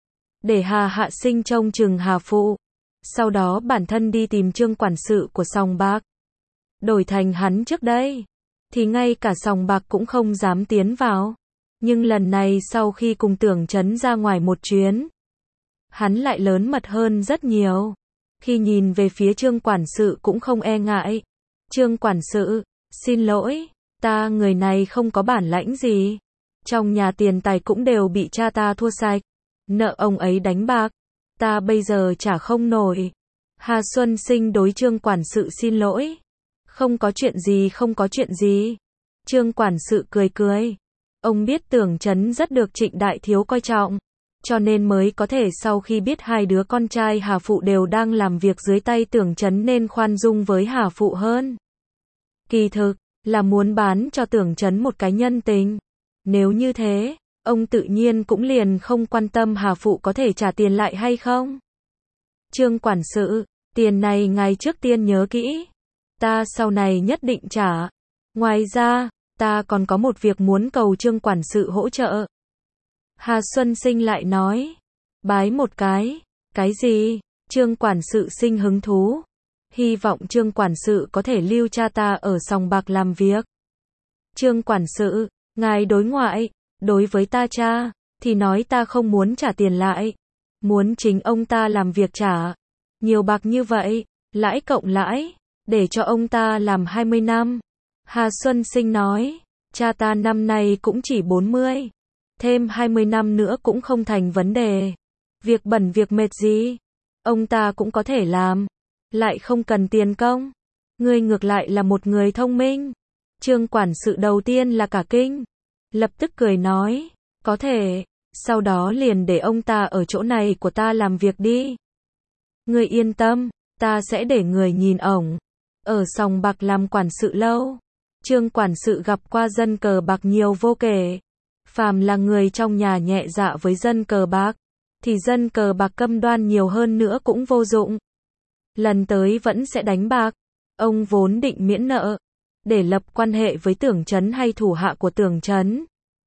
Để Hà Hạ Sinh trông chừng Hà Phụ. Sau đó bản thân đi tìm Trương quản sự của sòng bạc. Đổi thành hắn trước đây, thì ngay cả sòng bạc cũng không dám tiến vào. Nhưng lần này sau khi cùng Tưởng Chấn ra ngoài một chuyến, hắn lại lớn mật hơn rất nhiều. Khi nhìn về phía Trương quản sự cũng không e ngại. Trương quản sự, xin lỗi, ta người này không có bản lãnh gì. Trong nhà tiền tài cũng đều bị cha ta thua sạch. Nợ ông ấy đánh bạc, ta bây giờ trả không nổi. Hà Xuân Sinh đối Trương quản sự xin lỗi. Không có chuyện gì, không có chuyện gì. Trương quản sự cười cười. Ông biết Tưởng Chấn rất được Trịnh đại thiếu coi trọng, cho nên mới có thể sau khi biết hai đứa con trai Hà Phụ đều đang làm việc dưới tay Tưởng Chấn nên khoan dung với Hà Phụ hơn. Kỳ thực, là muốn bán cho Tưởng Chấn một cái nhân tình. Nếu như thế, ông tự nhiên cũng liền không quan tâm Hà Phụ có thể trả tiền lại hay không. Trương quản sự, tiền này ngài trước tiên nhớ kỹ. Ta sau này nhất định trả. Ngoài ra, ta còn có một việc muốn cầu Trương quản sự hỗ trợ. Hà Xuân Sinh lại nói. Bái một cái. Cái gì? Trương quản sự sinh hứng thú. Hy vọng Trương quản sự có thể lưu cha ta ở sòng bạc làm việc. Trương quản sự, ngài đối ngoại, đối với ta cha, thì nói ta không muốn trả tiền lại. Muốn chính ông ta làm việc trả. Nhiều bạc như vậy, lãi cộng lãi, để cho ông ta làm 20 năm. Hà Xuân Sinh nói, cha ta năm nay cũng chỉ 40. Thêm 20 năm nữa cũng không thành vấn đề. Việc bẩn việc mệt gì, ông ta cũng có thể làm. Lại không cần tiền công. Ngươi ngược lại là một người thông minh. Trương quản sự đầu tiên là cả kinh. Lập tức cười nói, có thể, sau đó liền để ông ta ở chỗ này của ta làm việc đi. Ngươi yên tâm, ta sẽ để người nhìn ổng. Ở sòng bạc làm quản sự lâu. Trương quản sự gặp qua dân cờ bạc nhiều vô kể. Phàm là người trong nhà nhẹ dạ với dân cờ bạc, thì dân cờ bạc câm đoan nhiều hơn nữa cũng vô dụng. Lần tới vẫn sẽ đánh bạc. Ông vốn định miễn nợ, để lập quan hệ với Tưởng Chấn hay thủ hạ của Tưởng Chấn.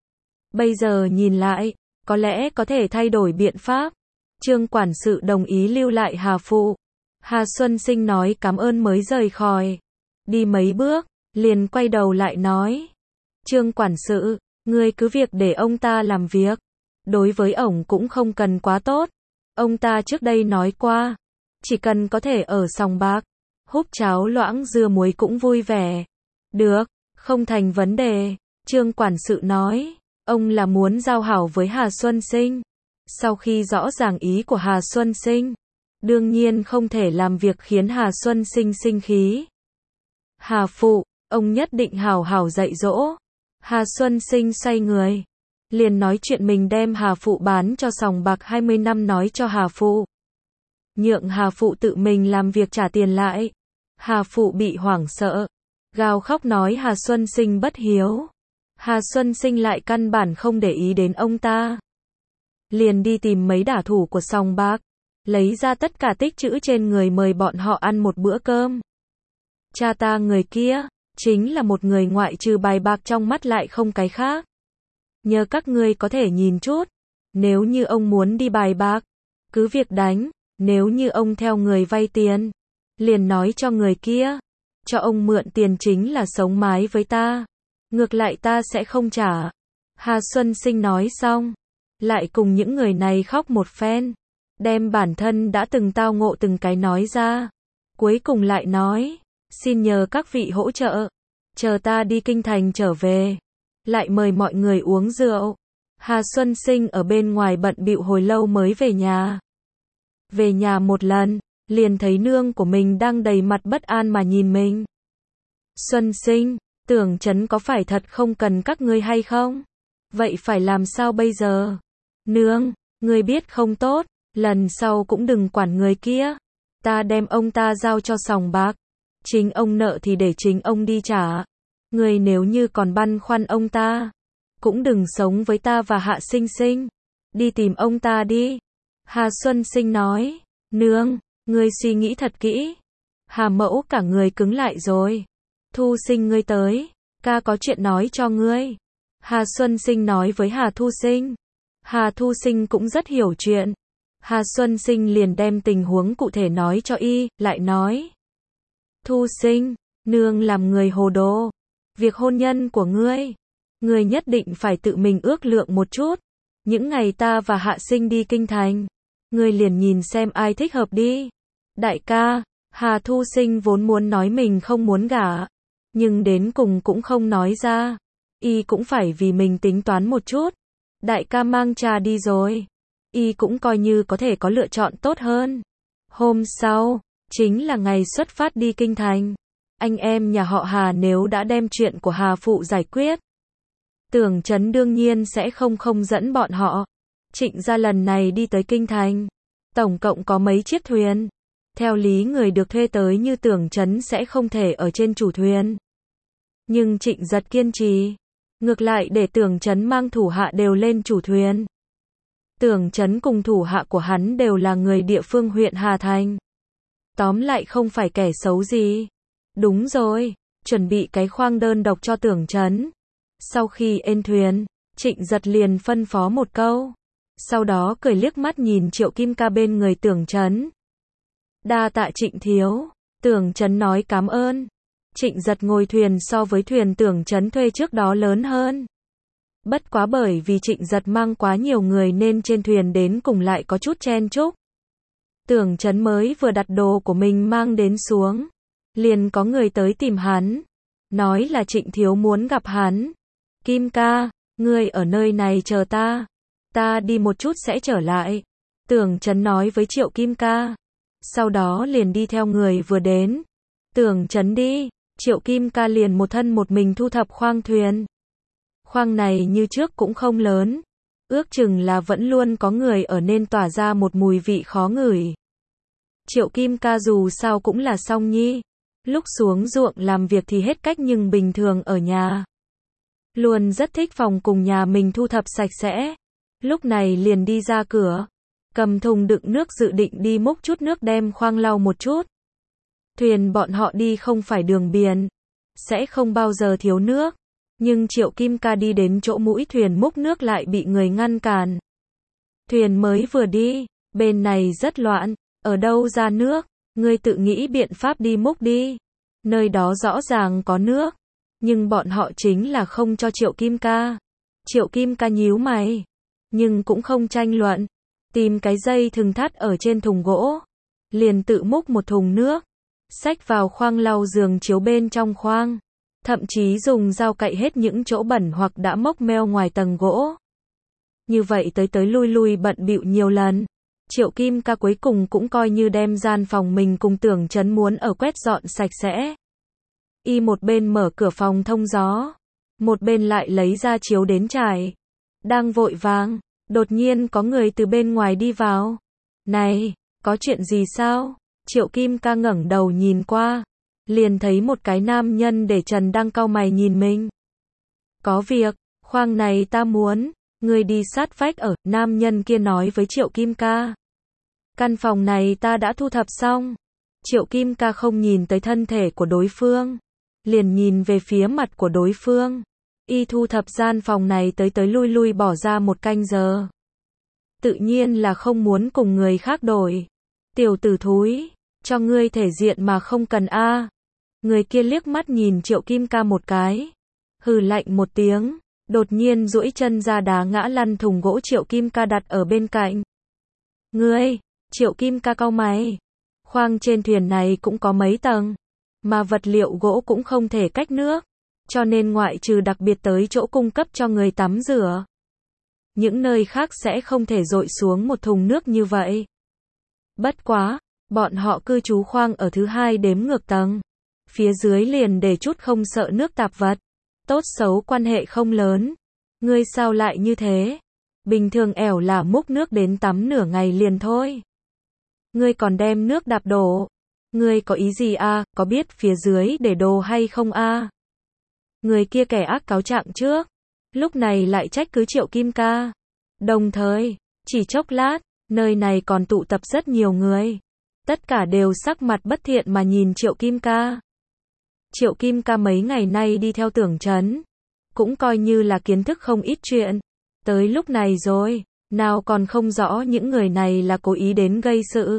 Bây giờ nhìn lại, có lẽ có thể thay đổi biện pháp. Trương quản sự đồng ý lưu lại Hà Phụ. Hà Xuân Sinh nói cảm ơn mới rời khỏi. Đi mấy bước, liền quay đầu lại nói. Trương quản sự, ngươi cứ việc để ông ta làm việc. Đối với ổng cũng không cần quá tốt. Ông ta trước đây nói qua, chỉ cần có thể ở sòng bạc, húp cháo loãng dưa muối cũng vui vẻ. Được, không thành vấn đề. Trương quản sự nói, ông là muốn giao hảo với Hà Xuân Sinh. Sau khi rõ ràng ý của Hà Xuân Sinh, đương nhiên không thể làm việc khiến Hà Xuân Sinh sinh khí. Hà Phụ, ông nhất định hảo hảo dạy dỗ. Hà Xuân Sinh xoay người, liền nói chuyện mình đem Hà Phụ bán cho sòng bạc 20 năm nói cho Hà Phụ. Nhượng Hà Phụ tự mình làm việc trả tiền lại. Hà Phụ bị hoảng sợ, gào khóc nói Hà Xuân Sinh bất hiếu. Hà Xuân Sinh lại căn bản không để ý đến ông ta. Liền đi tìm mấy đả thủ của sòng bạc, lấy ra tất cả tích trữ trên người mời bọn họ ăn một bữa cơm. Cha ta người kia, chính là một người ngoại trừ bài bạc trong mắt lại không cái khác. Nhờ các ngươi có thể nhìn chút. Nếu như ông muốn đi bài bạc, cứ việc đánh. Nếu như ông theo người vay tiền, liền nói cho người kia, cho ông mượn tiền chính là sống mái với ta. Ngược lại ta sẽ không trả. Hà Xuân Sinh nói xong, lại cùng những người này khóc một phen, đem bản thân đã từng tao ngộ từng cái nói ra. Cuối cùng lại nói, xin nhờ các vị hỗ trợ, chờ ta đi kinh thành trở về, lại mời mọi người uống rượu. Hà Xuân Sinh ở bên ngoài bận bịu hồi lâu mới về nhà. Về nhà một lần, liền thấy nương của mình đang đầy mặt bất an mà nhìn mình. Xuân Sinh, Tưởng Chấn có phải thật không cần các ngươi hay không? Vậy phải làm sao bây giờ? Nương, ngươi biết không tốt, lần sau cũng đừng quản người kia. Ta đem ông ta giao cho sòng bạc. Chính ông nợ thì để chính ông đi trả. Ngươi nếu như còn băn khoăn ông ta, cũng đừng sống với ta và Hạ Sinh Sinh. Đi tìm ông ta đi. Hà Xuân Sinh nói, nương, Ngươi suy nghĩ thật kỹ. Hà Mẫu cả người cứng lại rồi. Thu Sinh ngươi tới, ca có chuyện nói cho ngươi. Hà Xuân Sinh nói với Hà Thu Sinh. Hà Thu Sinh cũng rất hiểu chuyện. Hà Xuân Sinh liền đem tình huống cụ thể nói cho y, lại nói. Thu Sinh, nương làm người hồ đồ. Việc hôn nhân của ngươi nhất định phải tự mình ước lượng một chút. Những ngày ta và Hạ Sinh đi kinh thành, ngươi liền nhìn xem ai thích hợp đi. Đại ca, Hà Thu Sinh vốn muốn nói mình không muốn gả, nhưng đến cùng cũng không nói ra. Y cũng phải vì mình tính toán một chút. Đại ca mang trà đi rồi, y cũng coi như có thể có lựa chọn tốt hơn. Hôm sau, chính là ngày xuất phát đi kinh thành. Anh em nhà họ Hà nếu đã đem chuyện của Hà Phụ giải quyết, Tưởng Chấn đương nhiên sẽ không dẫn bọn họ. Trịnh gia lần này đi tới kinh thành, tổng cộng có mấy chiếc thuyền. Theo lý người được thuê tới như Tưởng Chấn sẽ không thể ở trên chủ thuyền. Nhưng Trịnh Giật kiên trì, ngược lại để Tưởng Chấn mang thủ hạ đều lên chủ thuyền. Tưởng Chấn cùng thủ hạ của hắn đều là người địa phương huyện Hà Thành. Tóm lại không phải kẻ xấu gì. Đúng rồi, chuẩn bị cái khoang đơn độc cho Tưởng Chấn. Sau khi ên thuyền, Trịnh Giật liền phân phó một câu. Sau đó cười liếc mắt nhìn Triệu Kim Ca bên người Tưởng Chấn. Đa tạ Trịnh thiếu. Tưởng Chấn nói cảm ơn. Trịnh Giật ngồi thuyền so với thuyền Tưởng Chấn thuê trước đó lớn hơn. Bất quá bởi vì Trịnh Giật mang quá nhiều người nên trên thuyền đến cùng lại có chút chen chúc. Tưởng Chấn mới vừa đặt đồ của mình mang đến xuống, liền có người tới tìm hắn, nói là Trịnh thiếu muốn gặp hắn. Kim ca, ngươi ở nơi này chờ ta đi một chút sẽ trở lại. Tưởng Chấn nói với Triệu Kim Ca. Sau đó liền đi theo người vừa đến. Tưởng Chấn đi, Triệu Kim Ca liền một thân một mình thu thập khoang thuyền. Khoang này như trước cũng không lớn, ước chừng là vẫn luôn có người ở nên tỏa ra một mùi vị khó ngửi. Triệu Kim Ca dù sao cũng là song nhi, lúc xuống ruộng làm việc thì hết cách nhưng bình thường ở nhà luôn rất thích phòng cùng nhà mình thu thập sạch sẽ. Lúc này liền đi ra cửa, cầm thùng đựng nước dự định đi múc chút nước đem khoang lau một chút. Thuyền bọn họ đi không phải đường biển, sẽ không bao giờ thiếu nước. Nhưng Triệu Kim Ca đi đến chỗ mũi thuyền múc nước lại bị người ngăn cản. Thuyền mới vừa đi, bên này rất loạn, ở đâu ra nước, ngươi tự nghĩ biện pháp đi múc đi. Nơi đó rõ ràng có nước, nhưng bọn họ chính là không cho Triệu Kim Ca. Triệu Kim Ca nhíu mày, nhưng cũng không tranh luận, tìm cái dây thừng thắt ở trên thùng gỗ, liền tự múc một thùng nước, xách vào khoang lau giường chiếu bên trong khoang. Thậm chí dùng dao cạy hết những chỗ bẩn hoặc đã mốc meo ngoài tầng gỗ. Như vậy tới lui bận bịu nhiều lần. Triệu Kim Ca cuối cùng cũng coi như đem gian phòng mình cùng Tưởng Chấn muốn ở quét dọn sạch sẽ. Y một bên mở cửa phòng thông gió, một bên lại lấy ra chiếu đến trải. Đang vội vàng, đột nhiên có người từ bên ngoài đi vào. Này, có chuyện gì sao? Triệu Kim Ca ngẩng đầu nhìn qua, liền thấy một cái nam nhân để trần đang cau mày nhìn mình. Có việc, khoang này ta muốn, ngươi đi sát vách ở, nam nhân kia nói với Triệu Kim Ca. Căn phòng này ta đã thu thập xong. Triệu Kim Ca không nhìn tới thân thể của đối phương, liền nhìn về phía mặt của đối phương. Y thu thập gian phòng này tới lui bỏ ra 1 canh giờ. Tự nhiên là không muốn cùng người khác đổi. Tiểu tử thúi, cho ngươi thể diện mà không cần a. Người kia liếc mắt nhìn Triệu Kim Ca một cái, hừ lạnh một tiếng, đột nhiên duỗi chân ra đá ngã lăn thùng gỗ Triệu Kim Ca đặt ở bên cạnh. Ngươi, Triệu Kim Ca cau mày. Khoang trên thuyền này cũng có mấy tầng, mà vật liệu gỗ cũng không thể cách nước, cho nên ngoại trừ đặc biệt tới chỗ cung cấp cho người tắm rửa, những nơi khác sẽ không thể dội xuống một thùng nước như vậy. Bất quá, bọn họ cư trú khoang ở thứ 2 đếm ngược tầng. Phía dưới liền để chút không sợ nước tạp vật. Tốt xấu quan hệ không lớn. Ngươi sao lại như thế? Bình thường ẻo là múc nước đến tắm nửa ngày liền thôi. Ngươi còn đem nước đạp đổ. Ngươi có ý gì a? Có biết phía dưới để đồ hay không a? Người kia kẻ ác cáo trạng trước, lúc này lại trách cứ Triệu Kim Ca. Đồng thời, chỉ chốc lát, nơi này còn tụ tập rất nhiều người. Tất cả đều sắc mặt bất thiện mà nhìn Triệu Kim Ca. Triệu Kim Ca mấy ngày nay đi theo Tưởng Chấn, cũng coi như là kiến thức không ít chuyện. Tới lúc này rồi, nào còn không rõ những người này là cố ý đến gây sự.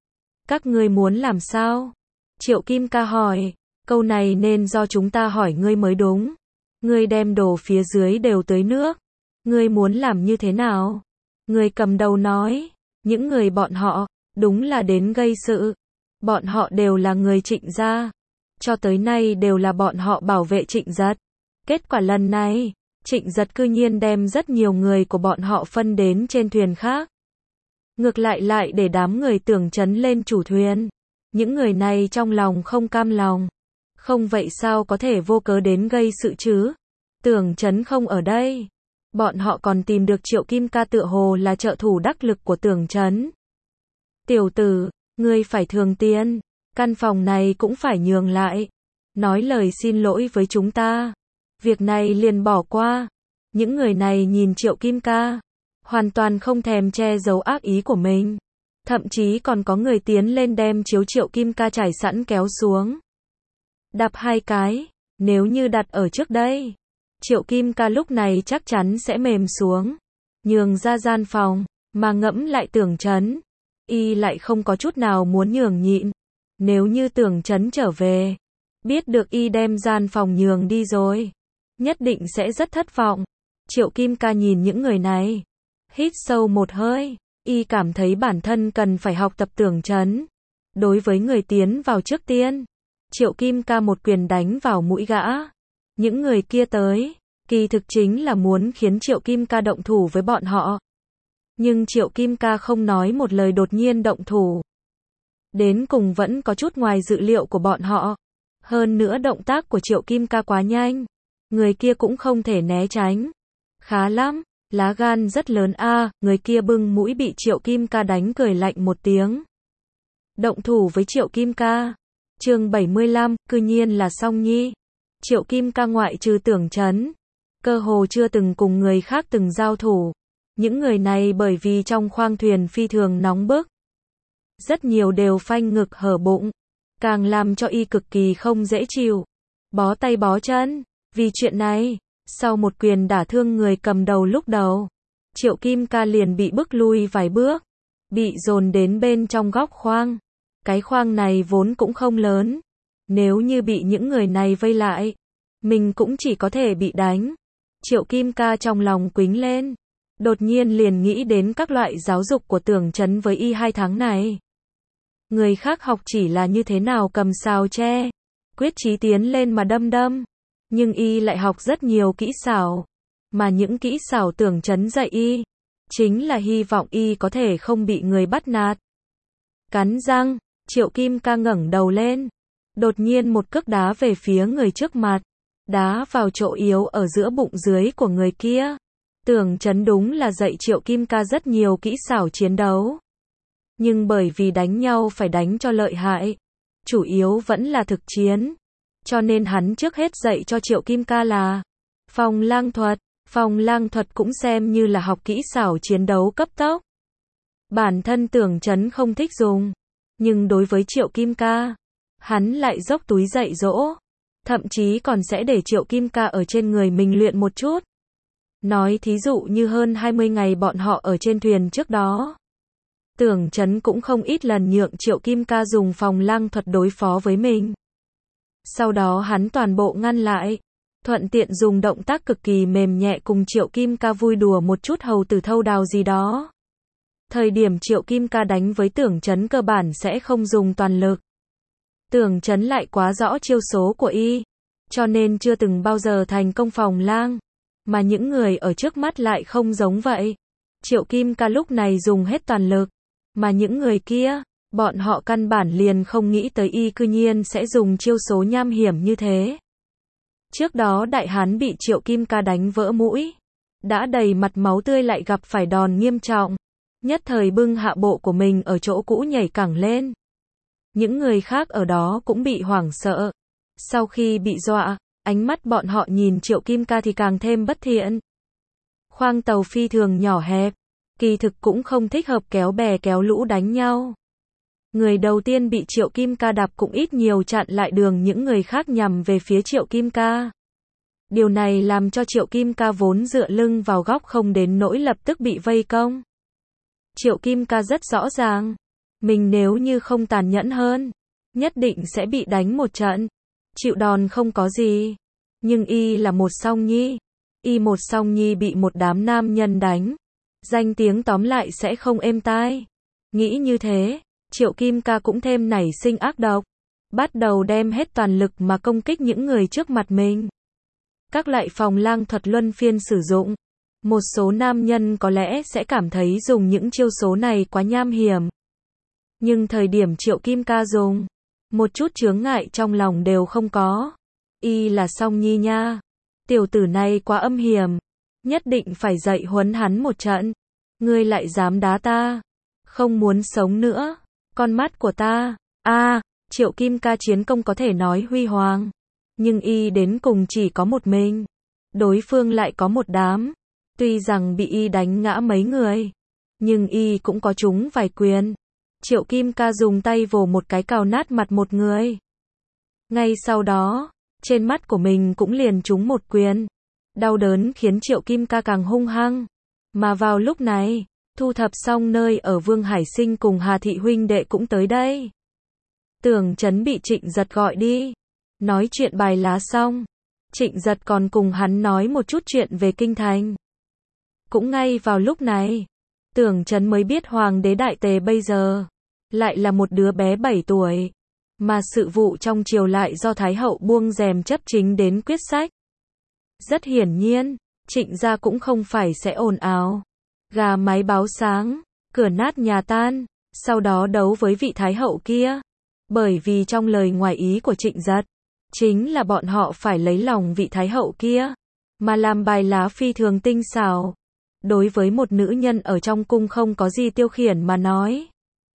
Các ngươi muốn làm sao? Triệu Kim Ca hỏi, câu này nên do chúng ta hỏi ngươi mới đúng. Ngươi đem đồ phía dưới đều tưới nước. Ngươi muốn làm như thế nào? Người cầm đầu nói, những người bọn họ, đúng là đến gây sự. Bọn họ đều là người Trịnh gia. Cho tới nay đều là bọn họ bảo vệ Trịnh Giật. Kết quả lần này, Trịnh Giật cư nhiên đem rất nhiều người của bọn họ phân đến trên thuyền khác. Ngược lại để đám người Tưởng Chấn lên chủ thuyền. Những người này trong lòng không cam lòng. Không vậy sao có thể vô cớ đến gây sự chứ? Tưởng Chấn không ở đây. Bọn họ còn tìm được Triệu Kim Ca tựa hồ là trợ thủ đắc lực của Tưởng Chấn. Tiểu tử, ngươi phải thường tiền. Căn phòng này cũng phải nhường lại. Nói lời xin lỗi với chúng ta. Việc này liền bỏ qua. Những người này nhìn Triệu Kim Ca, hoàn toàn không thèm che giấu ác ý của mình. Thậm chí còn có người tiến lên đem chiếu Triệu Kim Ca trải sẵn kéo xuống. Đạp 2 cái, nếu như đặt ở trước đây, Triệu Kim Ca lúc này chắc chắn sẽ mềm xuống. Nhường ra gian phòng, mà ngẫm lại Tưởng Chấn. Y lại không có chút nào muốn nhường nhịn. Nếu như Tưởng Chấn trở về, biết được Y đem gian phòng nhường đi rồi, nhất định sẽ rất thất vọng. Triệu Kim Ca nhìn những người này, hít sâu một hơi, Y cảm thấy bản thân cần phải học tập Tưởng Chấn. Đối với người tiến vào trước tiên, Triệu Kim Ca một quyền đánh vào mũi gã. Những người kia tới, kỳ thực chính là muốn khiến Triệu Kim Ca động thủ với bọn họ. Nhưng Triệu Kim Ca không nói một lời đột nhiên động thủ. Đến cùng vẫn có chút ngoài dự liệu của bọn họ. Hơn nữa động tác của Triệu Kim Ca quá nhanh. Người kia cũng không thể né tránh. Khá lắm, lá gan rất lớn a. Người kia bưng mũi bị Triệu Kim Ca đánh cười lạnh một tiếng. Động thủ với Triệu Kim Ca. Chương 75, cư nhiên là Song Nhi. Triệu Kim Ca ngoại trừ Tưởng Chấn, cơ hồ chưa từng cùng người khác từng giao thủ. Những người này bởi vì trong khoang thuyền phi thường nóng bức, rất nhiều đều phanh ngực hở bụng, càng làm cho Y cực kỳ không dễ chịu. Bó tay bó chân. Vì chuyện này, sau một quyền đả thương người cầm đầu lúc đầu, Triệu Kim Ca liền bị bức lui vài bước, bị dồn đến bên trong góc khoang. Cái khoang này vốn cũng không lớn. Nếu như bị những người này vây lại, mình cũng chỉ có thể bị đánh. Triệu Kim Ca trong lòng quĩnh lên. Đột nhiên liền nghĩ đến các loại giáo dục của Tưởng Chấn với Y 2 tháng này. Người khác học chỉ là như thế nào cầm sào tre, quyết chí tiến lên mà đâm. Nhưng Y lại học rất nhiều kỹ xảo. Mà những kỹ xảo Tưởng Chấn dạy Y, chính là hy vọng Y có thể không bị người bắt nạt. Cắn răng, Triệu Kim Ca ngẩng đầu lên. Đột nhiên một cước đá về phía người trước mặt. Đá vào chỗ yếu ở giữa bụng dưới của người kia. Tưởng Chấn đúng là dạy Triệu Kim Ca rất nhiều kỹ xảo chiến đấu. Nhưng bởi vì đánh nhau phải đánh cho lợi hại, chủ yếu vẫn là thực chiến. Cho nên hắn trước hết dạy cho Triệu Kim Ca là Phong Lang thuật. Phong Lang thuật cũng xem như là học kỹ xảo chiến đấu cấp tốc. Bản thân Tưởng Chấn không thích dùng, nhưng đối với Triệu Kim Ca, hắn lại dốc túi dạy dỗ. Thậm chí còn sẽ để Triệu Kim Ca ở trên người mình luyện một chút. Nói thí dụ như hơn 20 ngày bọn họ ở trên thuyền trước đó, Tưởng Chấn cũng không ít lần nhượng Triệu Kim Ca dùng Phong Lang thuật đối phó với mình. Sau đó hắn toàn bộ ngăn lại, thuận tiện dùng động tác cực kỳ mềm nhẹ cùng Triệu Kim Ca vui đùa một chút hầu tử thâu đào gì đó. Thời điểm Triệu Kim Ca đánh với Tưởng Chấn cơ bản sẽ không dùng toàn lực. Tưởng Chấn lại quá rõ chiêu số của Y, cho nên chưa từng bao giờ thành công Phong Lang. Mà những người ở trước mắt lại không giống vậy. Triệu Kim Ca lúc này dùng hết toàn lực, mà những người kia, bọn họ căn bản liền không nghĩ tới Y cư nhiên sẽ dùng chiêu số nham hiểm như thế. Trước đó đại hán bị Triệu Kim Ca đánh vỡ mũi, đã đầy mặt máu tươi lại gặp phải đòn nghiêm trọng, nhất thời bưng hạ bộ của mình ở chỗ cũ nhảy cẳng lên. Những người khác ở đó cũng bị hoảng sợ. Sau khi bị dọa, ánh mắt bọn họ nhìn Triệu Kim Ca thì càng thêm bất thiện. Khoang tàu phi thường nhỏ hẹp, kỳ thực cũng không thích hợp kéo bè kéo lũ đánh nhau. Người đầu tiên bị Triệu Kim Ca đạp cũng ít nhiều chặn lại đường những người khác nhằm về phía Triệu Kim Ca. Điều này làm cho Triệu Kim Ca vốn dựa lưng vào góc không đến nỗi lập tức bị vây công. Triệu Kim Ca rất rõ ràng, mình nếu như không tàn nhẫn hơn, nhất định sẽ bị đánh một trận. Chịu đòn không có gì. Nhưng y là một song nhi. Y một song nhi bị một đám nam nhân đánh. Danh tiếng tóm lại sẽ không êm tai. Nghĩ như thế, Triệu Kim Ca cũng thêm nảy sinh ác độc. Bắt đầu đem hết toàn lực mà công kích những người trước mặt mình. Các loại phòng lang thuật luân phiên sử dụng. Một số nam nhân có lẽ sẽ cảm thấy dùng những chiêu số này quá nham hiểm. Nhưng thời điểm Triệu Kim Ca dùng, một chút chướng ngại trong lòng đều không có. Y là song nhi nha. Tiểu tử này quá âm hiểm. Nhất định phải dạy huấn hắn một trận. Ngươi lại dám đá ta. Không muốn sống nữa. Con mắt của ta. Triệu Kim Ca chiến công có thể nói huy hoàng. Nhưng y đến cùng chỉ có một mình. Đối phương lại có một đám. Tuy rằng bị y đánh ngã mấy người. Nhưng y cũng có trúng vài quyền. Triệu Kim Ca dùng tay vồ một cái cào nát mặt một người. Ngay sau đó, trên mắt của mình cũng liền trúng một quyền. Đau đớn khiến Triệu Kim Ca càng hung hăng. Mà vào lúc này, thu thập xong nơi ở Vương Hải Sinh cùng Hà Thị huynh đệ cũng tới đây. Tưởng Chấn bị Trịnh Giật gọi đi. Nói chuyện bài lá xong. Trịnh Giật còn cùng hắn nói một chút chuyện về kinh thành. Cũng ngay vào lúc này, Tưởng Chấn mới biết Hoàng đế Đại Tề bây giờ lại là một đứa bé 7 tuổi. Mà sự vụ trong triều lại do Thái hậu buông rèm chấp chính đến quyết sách. Rất hiển nhiên, Trịnh gia cũng không phải sẽ ồn ào. Gà mái báo sáng, cửa nát nhà tan, sau đó đấu với vị Thái hậu kia. Bởi vì trong lời ngoài ý của Trịnh Giật, chính là bọn họ phải lấy lòng vị Thái hậu kia, mà làm bài lá phi thường tinh xảo. Đối với một nữ nhân ở trong cung không có gì tiêu khiển mà nói.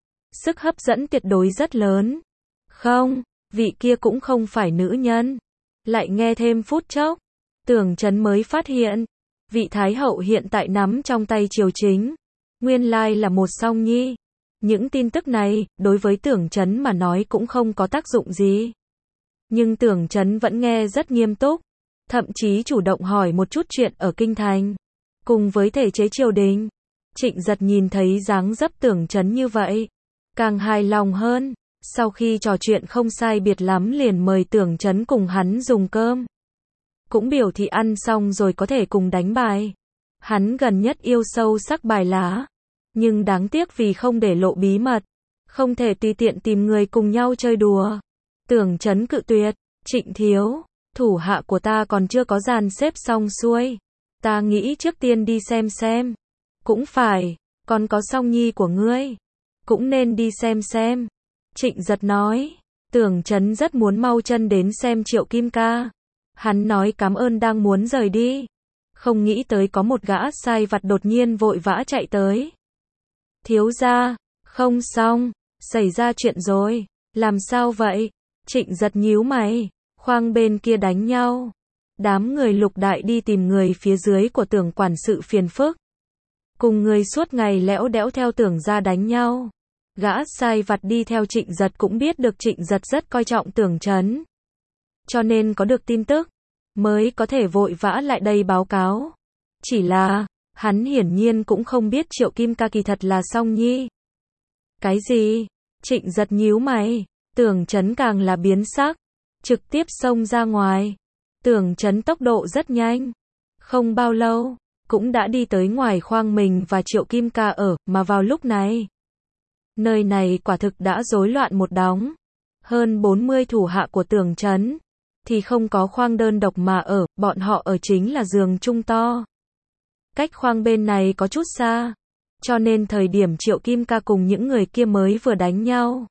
Sức hấp dẫn tuyệt đối rất lớn. Không, vị kia cũng không phải nữ nhân. Lại nghe thêm phút chốc, Tưởng Chấn mới phát hiện, vị Thái hậu hiện tại nắm trong tay triều chính. Nguyên lai là một song nhi. Những tin tức này, đối với Tưởng Chấn mà nói cũng không có tác dụng gì. Nhưng Tưởng Chấn vẫn nghe rất nghiêm túc. Thậm chí chủ động hỏi một chút chuyện ở kinh thành. Cùng với thể chế triều đình. Trịnh Giật nhìn thấy dáng dấp Tưởng Chấn như vậy. Càng hài lòng hơn. Sau khi trò chuyện không sai biệt lắm liền mời Tưởng Chấn cùng hắn dùng cơm. Cũng biểu thị ăn xong rồi có thể cùng đánh bài. Hắn gần nhất yêu sâu sắc bài lá. Nhưng đáng tiếc vì không để lộ bí mật. Không thể tùy tiện tìm người cùng nhau chơi đùa. Tưởng Chấn cự tuyệt. Trịnh thiếu, thủ hạ của ta còn chưa có dàn xếp xong xuôi. Ta nghĩ trước tiên đi xem. Cũng phải, còn có song nhi của ngươi. Cũng nên đi xem. Trịnh Giật nói. Tưởng Chấn rất muốn mau chân đến xem Triệu Kim Ca. Hắn nói cảm ơn đang muốn rời đi. Không nghĩ tới có một gã sai vặt đột nhiên vội vã chạy tới. Thiếu gia, không xong, xảy ra chuyện rồi. Làm sao vậy? Trịnh Giật nhíu mày. Khoang bên kia đánh nhau. Đám người Lục Đại đi tìm người phía dưới của Tưởng quản sự phiền phức. Cùng người suốt ngày lẽo đẽo theo Tưởng ra đánh nhau. Gã sai vặt đi theo Trịnh Giật cũng biết được Trịnh Giật rất coi trọng Tưởng Chấn. Cho nên có được tin tức, mới có thể vội vã lại đây báo cáo. Chỉ là, hắn hiển nhiên cũng không biết Triệu Kim Ca kỳ thật là song nhi. Cái gì? Trịnh Giật nhíu mày. Tưởng Chấn càng là biến sắc. Trực tiếp xông ra ngoài. Tưởng Chấn tốc độ rất nhanh. Không bao lâu, cũng đã đi tới ngoài khoang mình và Triệu Kim Ca ở, mà vào lúc này. Nơi này quả thực đã rối loạn một đống. Hơn 40 thủ hạ của Tưởng Chấn. Thì không có khoang đơn độc mà ở, bọn họ ở chính là giường chung to. Cách khoang bên này có chút xa. Cho nên thời điểm Triệu Kim Ca cùng những người kia mới vừa đánh nhau.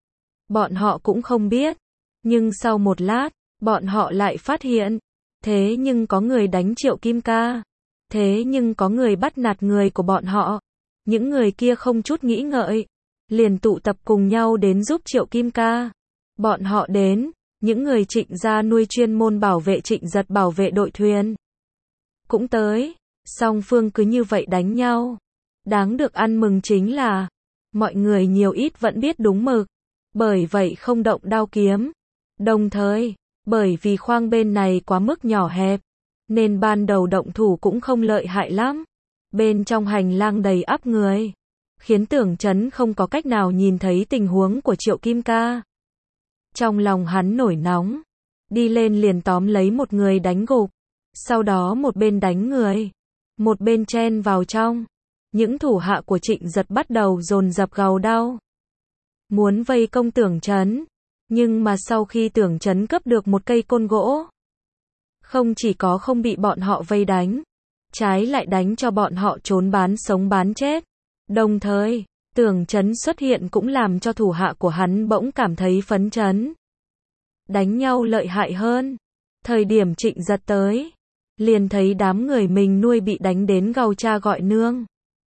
Bọn họ cũng không biết. Nhưng sau một lát, bọn họ lại phát hiện. Thế nhưng có người đánh Triệu Kim Ca. Thế nhưng có người bắt nạt người của bọn họ. Những người kia không chút nghĩ ngợi. Liền tụ tập cùng nhau đến giúp Triệu Kim Ca. Bọn họ đến. Những người Trịnh gia nuôi chuyên môn bảo vệ Trịnh Giật bảo vệ đội thuyền. Cũng tới. Song phương cứ như vậy đánh nhau. Đáng được ăn mừng chính là. mọi người nhiều ít vẫn biết đúng mực, bởi vậy không động đao kiếm. Đồng thời, bởi vì khoang bên này quá mức nhỏ hẹp, nên ban đầu động thủ cũng không lợi hại lắm. Bên trong hành lang đầy ắp người, khiến Tưởng Chấn không có cách nào nhìn thấy tình huống của Triệu Kim Ca. Trong lòng hắn nổi nóng, đi lên liền tóm lấy một người đánh gục, sau đó một bên đánh người, một bên chen vào trong. Những thủ hạ của Trịnh Giật bắt đầu dồn dập gào đau, muốn vây công Tưởng Chấn, nhưng mà sau khi Tưởng Chấn cướp được một cây côn gỗ, không chỉ có không bị bọn họ vây đánh, trái lại đánh cho bọn họ trốn bán sống bán chết. Đồng thời, Tưởng Chấn xuất hiện cũng làm cho thủ hạ của hắn bỗng cảm thấy phấn chấn. Đánh nhau lợi hại hơn. Thời điểm Trịnh Giật tới, liền thấy đám người mình nuôi bị đánh đến gào cha gọi nương.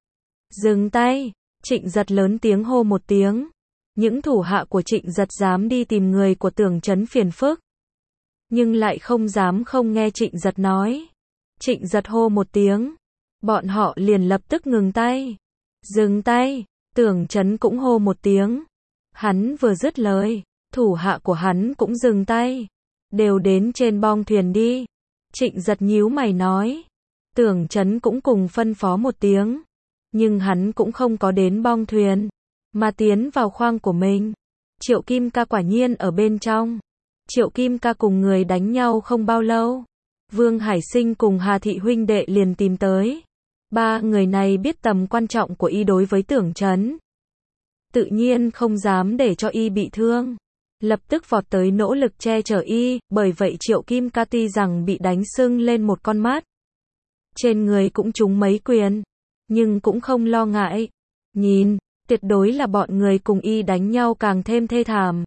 Dừng tay, Trịnh Giật lớn tiếng hô một tiếng. Những thủ hạ của Trịnh Giật dám đi tìm người của Tưởng Chấn phiền phức, nhưng lại không dám không nghe Trịnh Giật nói. Trịnh Giật hô một tiếng, bọn họ liền lập tức ngừng tay. Dừng tay, Tưởng Chấn cũng hô một tiếng. Hắn vừa dứt lời, thủ hạ của hắn cũng dừng tay. Đều đến trên bong thuyền đi. Trịnh Giật nhíu mày nói. Tưởng Chấn cũng cùng phân phó một tiếng, nhưng hắn cũng không có đến bong thuyền, mà tiến vào khoang của mình. Triệu Kim Ca quả nhiên ở bên trong. Triệu Kim Ca cùng người đánh nhau không bao lâu, Vương Hải Sinh cùng Hà Thị huynh đệ liền tìm tới. Ba người này biết tầm quan trọng của y đối với Tưởng Chấn, tự nhiên không dám để cho y bị thương, lập tức vọt tới nỗ lực che chở y. Bởi vậy Triệu Kim Ca tuy rằng bị đánh sưng lên một con mắt, trên người cũng trúng mấy quyền, nhưng cũng không lo ngại. Nhìn, tuyệt đối là bọn người cùng y đánh nhau càng thêm thê thảm.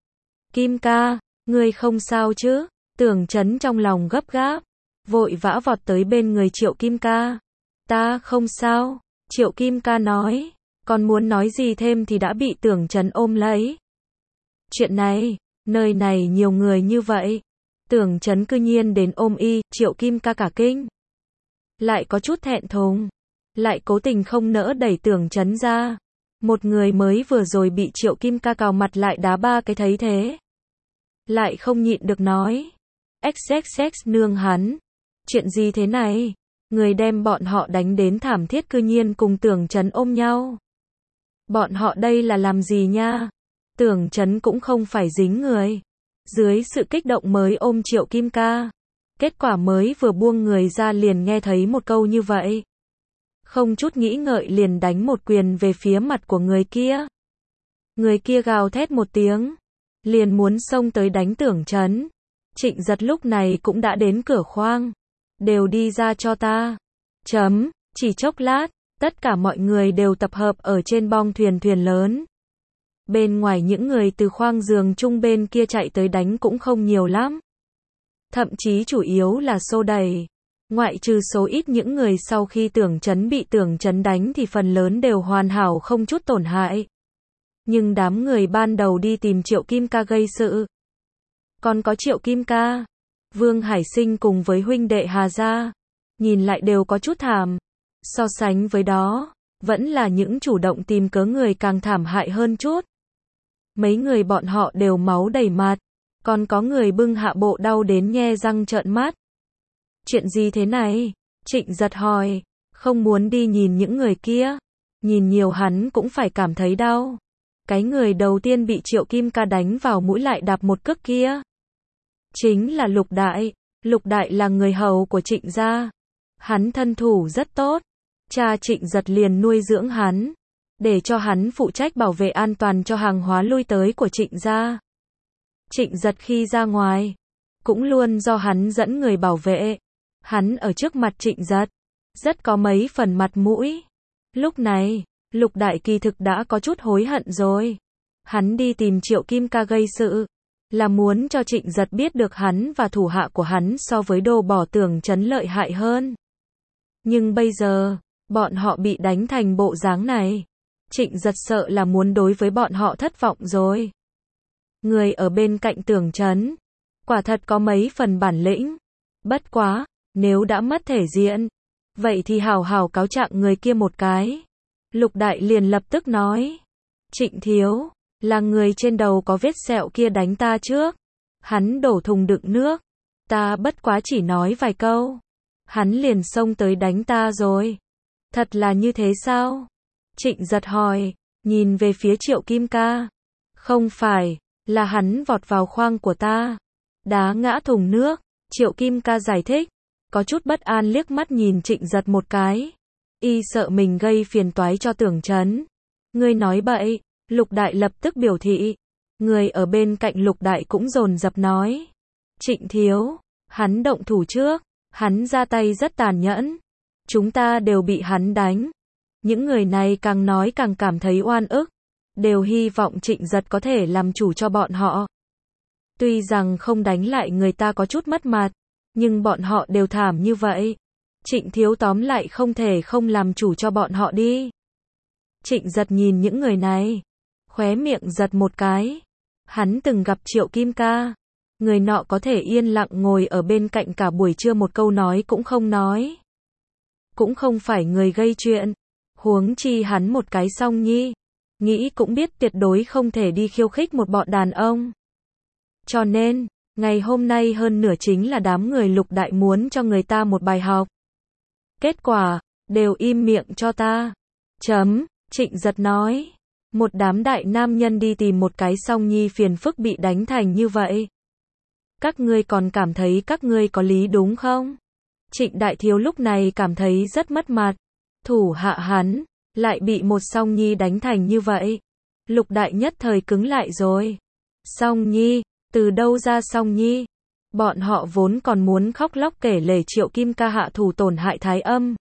Kim Ca, ngươi không sao chứ? Tưởng Chấn trong lòng gấp gáp, vội vã vọt tới bên người Triệu Kim Ca. Ta không sao, Triệu Kim Ca nói, còn muốn nói gì thêm thì đã bị Tưởng Chấn ôm lấy. Chuyện này, nơi này nhiều người như vậy, Tưởng Chấn cư nhiên đến ôm y. Triệu Kim Ca cả kinh, lại có chút thẹn thùng, lại cố tình không nỡ đẩy Tưởng Chấn ra. Một người mới vừa rồi bị Triệu Kim Ca cào mặt lại đá ba cái, thấy thế, lại không nhịn được nói. XXX nương hắn, chuyện gì thế này? Người đem bọn họ đánh đến thảm thiết cư nhiên cùng Tưởng Chấn ôm nhau. Bọn họ đây là làm gì nha? Tưởng Chấn cũng không phải dính người, dưới sự kích động mới ôm Triệu Kim Ca. Kết quả mới vừa buông người ra liền nghe thấy một câu như vậy, không chút nghĩ ngợi liền đánh một quyền về phía mặt của người kia. Người kia gào thét một tiếng, liền muốn xông tới đánh Tưởng Chấn. Trịnh Giật lúc này cũng đã đến cửa khoang. Đều đi ra cho ta. Chỉ chốc lát, tất cả mọi người đều tập hợp ở trên bong thuyền lớn. Bên ngoài những người từ khoang giường chung bên kia chạy tới đánh cũng không nhiều lắm. Thậm chí chủ yếu là xô đẩy. Ngoại trừ số ít những người sau khi Tưởng Chấn bị Tưởng Chấn đánh thì phần lớn đều hoàn hảo không chút tổn hại. Nhưng đám người ban đầu đi tìm Triệu Kim Ca gây sự. Còn có Triệu Kim Ca, Vương Hải Sinh cùng với huynh đệ Hà gia, nhìn lại đều có chút thảm. So sánh với đó, vẫn là những chủ động tìm cớ người càng thảm hại hơn chút. Mấy người bọn họ đều máu đầy mặt, còn có người bưng hạ bộ đau đến nhe răng trợn mắt. Chuyện gì thế này? Trịnh Giật hỏi, không muốn đi nhìn những người kia. Nhìn nhiều hắn cũng phải cảm thấy đau. Cái người đầu tiên bị Triệu Kim Ca đánh vào mũi lại đạp một cước kia, chính là Lục Đại. Lục Đại là người hầu của Trịnh gia. Hắn thân thủ rất tốt. Cha Trịnh Giật liền nuôi dưỡng hắn, để cho hắn phụ trách bảo vệ an toàn cho hàng hóa lui tới của Trịnh gia. Trịnh Giật khi ra ngoài, cũng luôn do hắn dẫn người bảo vệ. Hắn ở trước mặt Trịnh Giật, rất có mấy phần mặt mũi. Lúc này, Lục Đại kỳ thực đã có chút hối hận rồi. Hắn đi tìm Triệu Kim Ca gây sự, là muốn cho Trịnh Giật biết được hắn và thủ hạ của hắn so với đồ bỏ Tưởng Chấn lợi hại hơn. Nhưng bây giờ, bọn họ bị đánh thành bộ dáng này. Trịnh Giật sợ là muốn đối với bọn họ thất vọng rồi. Người ở bên cạnh Tưởng Chấn, quả thật có mấy phần bản lĩnh. Bất quá, nếu đã mất thể diện, vậy thì hào hào cáo trạng người kia một cái. Lục Đại liền lập tức nói, Trịnh Thiếu, là người trên đầu có vết sẹo kia đánh ta trước. Hắn đổ thùng đựng nước. Ta bất quá chỉ nói vài câu. Hắn liền xông tới đánh ta rồi. Thật là như thế sao? Trịnh Giật hỏi, nhìn về phía Triệu Kim Ca. Không phải, là hắn vọt vào khoang của ta. Đá ngã thùng nước. Triệu Kim Ca giải thích. Có chút bất an liếc mắt nhìn Trịnh Giật một cái. Y sợ mình gây phiền toái cho Tưởng Chấn. Ngươi nói bậy. Lục Đại lập tức biểu thị. Người ở bên cạnh Lục Đại cũng dồn dập nói. Trịnh Thiếu, hắn động thủ trước. Hắn ra tay rất tàn nhẫn. Chúng ta đều bị hắn đánh. Những người này càng nói càng cảm thấy oan ức. Đều hy vọng Trịnh Giật có thể làm chủ cho bọn họ. Tuy rằng không đánh lại người ta có chút mất mặt. Nhưng bọn họ đều thảm như vậy. Trịnh Thiếu tóm lại không thể không làm chủ cho bọn họ đi. Trịnh Giật nhìn những người này. Khóe miệng giật một cái. Hắn từng gặp Triệu Kim Ca. Người nọ có thể yên lặng ngồi ở bên cạnh cả buổi trưa một câu nói cũng không nói. Cũng không phải người gây chuyện. Huống chi hắn một cái Song Nhi. Nghĩ cũng biết tuyệt đối không thể đi khiêu khích một bọn đàn ông. Cho nên, ngày hôm nay hơn nửa chính là đám người Lục Đại muốn cho người ta một bài học. Kết quả, đều im miệng cho ta. Trịnh Giật nói. Một đám đại nam nhân đi tìm một cái Song Nhi phiền phức bị đánh thành như vậy. Các ngươi còn cảm thấy các ngươi có lý đúng không? Trịnh Đại Thiếu lúc này cảm thấy rất mất mặt. Thủ hạ hắn, lại bị một Song Nhi đánh thành như vậy. Lục Đại nhất thời cứng lại rồi. Song Nhi, từ đâu ra Song Nhi? Bọn họ vốn còn muốn khóc lóc kể lể Triệu Kim Ca hạ thủ tổn hại Thái Âm.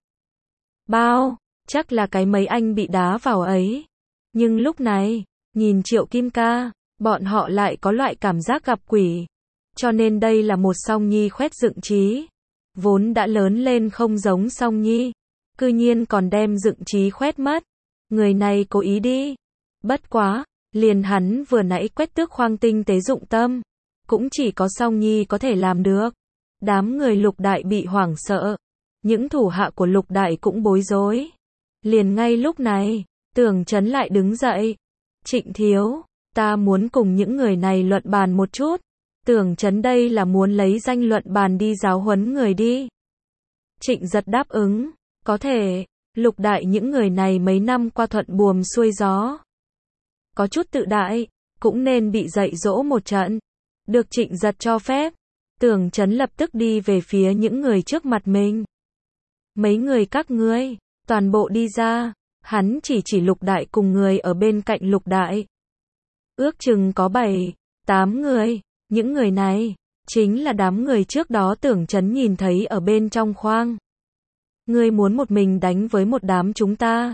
Bao, chắc là cái mấy anh bị đá vào ấy. Nhưng lúc này, nhìn Triệu Kim Ca, bọn họ lại có loại cảm giác gặp quỷ. Cho nên đây là một Song Nhi khoét dựng trí. Vốn đã lớn lên không giống Song Nhi. Cư nhiên còn đem dựng trí khoét mất. Người này cố ý đi. Bất quá, liền hắn vừa nãy quét tước khoang tinh tế dụng tâm. Cũng chỉ có Song Nhi có thể làm được. Đám người Lục Đại bị hoảng sợ. Những thủ hạ của Lục Đại cũng bối rối. Liền ngay lúc này, Tưởng Chấn lại đứng dậy. Trịnh Thiếu, ta muốn cùng những người này luận bàn một chút. Tưởng Chấn đây là muốn lấy danh luận bàn đi giáo huấn người đi. Trịnh Giật đáp ứng. Có thể, Lục Đại những người này mấy năm qua thuận buồm xuôi gió. Có chút tự đại, cũng nên bị dạy dỗ một trận. Được Trịnh Giật cho phép. Tưởng Chấn lập tức đi về phía những người trước mặt mình. Mấy người các ngươi, toàn bộ đi ra. Hắn chỉ Lục Đại cùng người ở bên cạnh Lục Đại. Ước chừng có 7-8 người. Những người này, chính là đám người trước đó Tưởng Chấn nhìn thấy ở bên trong khoang. Ngươi muốn một mình đánh với một đám chúng ta?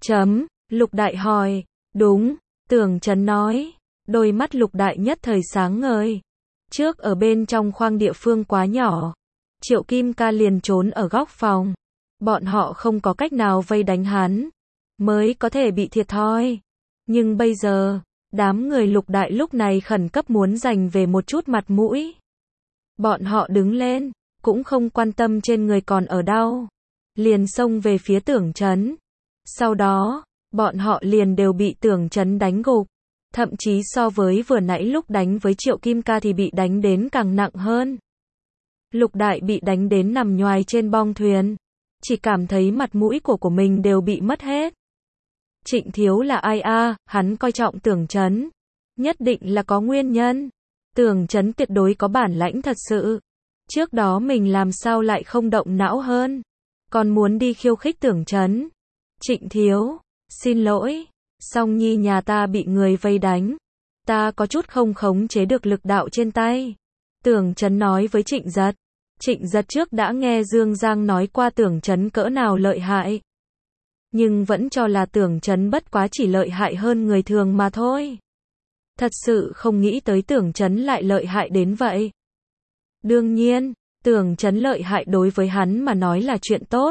Lục Đại hỏi. Đúng, Tưởng Chấn nói. Đôi mắt Lục Đại nhất thời sáng ngời. Trước ở bên trong khoang địa phương quá nhỏ. Triệu Kim Ca liền trốn ở góc phòng. Bọn họ không có cách nào vây đánh hắn. Mới có thể bị thiệt thòi. Nhưng bây giờ, đám người Lục Đại lúc này khẩn cấp muốn giành về một chút mặt mũi. Bọn họ đứng lên, cũng không quan tâm trên người còn ở đâu. Liền xông về phía Tưởng Chấn. Sau đó, bọn họ liền đều bị Tưởng Chấn đánh gục. Thậm chí so với vừa nãy lúc đánh với Triệu Kim Ca thì bị đánh đến càng nặng hơn. Lục Đại bị đánh đến nằm nhoài trên bong thuyền. Chỉ cảm thấy mặt mũi của mình đều bị mất hết. Trịnh Thiếu là ai a? Hắn coi trọng Tưởng Chấn. Nhất định là có nguyên nhân. Tưởng Chấn tuyệt đối có bản lãnh thật sự. Trước đó mình làm sao lại không động não hơn. Còn muốn đi khiêu khích Tưởng Chấn. Trịnh Thiếu, xin lỗi. Song Nhi nhà ta bị người vây đánh. Ta có chút không khống chế được lực đạo trên tay. Tưởng Chấn nói với Trịnh Giật. Trịnh Giật trước đã nghe Dương Giang nói qua Tưởng Chấn cỡ nào lợi hại. Nhưng vẫn cho là Tưởng Chấn bất quá chỉ lợi hại hơn người thường mà thôi. Thật sự không nghĩ tới Tưởng Chấn lại lợi hại đến vậy. Đương nhiên, Tưởng Chấn lợi hại đối với hắn mà nói là chuyện tốt.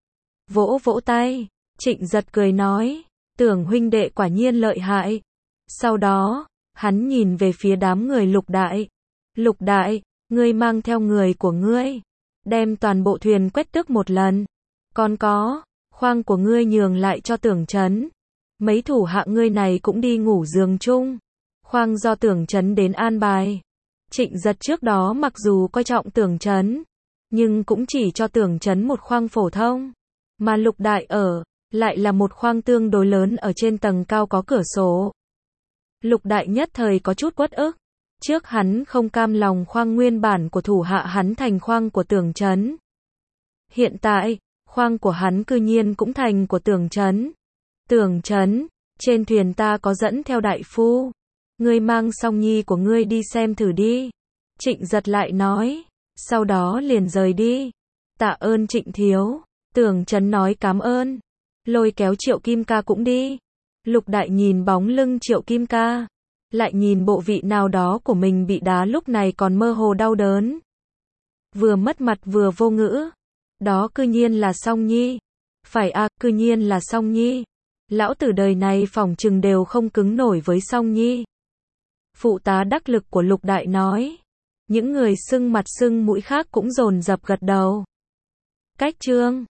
Vỗ vỗ tay, Trịnh Giật cười nói, Tưởng huynh đệ quả nhiên lợi hại. Sau đó, hắn nhìn về phía đám người Lục Đại. Lục Đại, ngươi mang theo người của ngươi, đem toàn bộ thuyền quét tước một lần. Còn có, khoang của ngươi nhường lại cho Tưởng Chấn. Mấy thủ hạ ngươi này cũng đi ngủ giường chung. Khoang do Tưởng Chấn đến an bài. Trịnh Giật trước đó mặc dù coi trọng Tưởng Chấn, nhưng cũng chỉ cho Tưởng Chấn một khoang phổ thông. Mà Lục Đại ở, lại là một khoang tương đối lớn ở trên tầng cao có cửa sổ. Lục Đại nhất thời có chút uất ức. Trước hắn không cam lòng khoang nguyên bản của thủ hạ hắn thành khoang của Tưởng Chấn. Hiện tại, khoang của hắn cư nhiên cũng thành của Tưởng Chấn. Tưởng Chấn, trên thuyền ta có dẫn theo đại phu. Ngươi mang Song Nhi của ngươi đi xem thử đi. Trịnh Giật lại nói. Sau đó liền rời đi. Tạ ơn Trịnh thiếu. Tưởng Chấn nói cảm ơn. Lôi kéo Triệu Kim Ca cũng đi. Lục Đại nhìn bóng lưng Triệu Kim Ca. Lại nhìn bộ vị nào đó của mình bị đá lúc này còn mơ hồ đau đớn. Vừa mất mặt vừa vô ngữ. Đó cư nhiên là Song Nhi. Phải à, cư nhiên là Song Nhi. Lão tử đời này phỏng chừng đều không cứng nổi với Song Nhi. Phụ tá đắc lực của Lục Đại nói. Những người sưng mặt sưng mũi khác cũng dồn dập gật đầu. Cách chương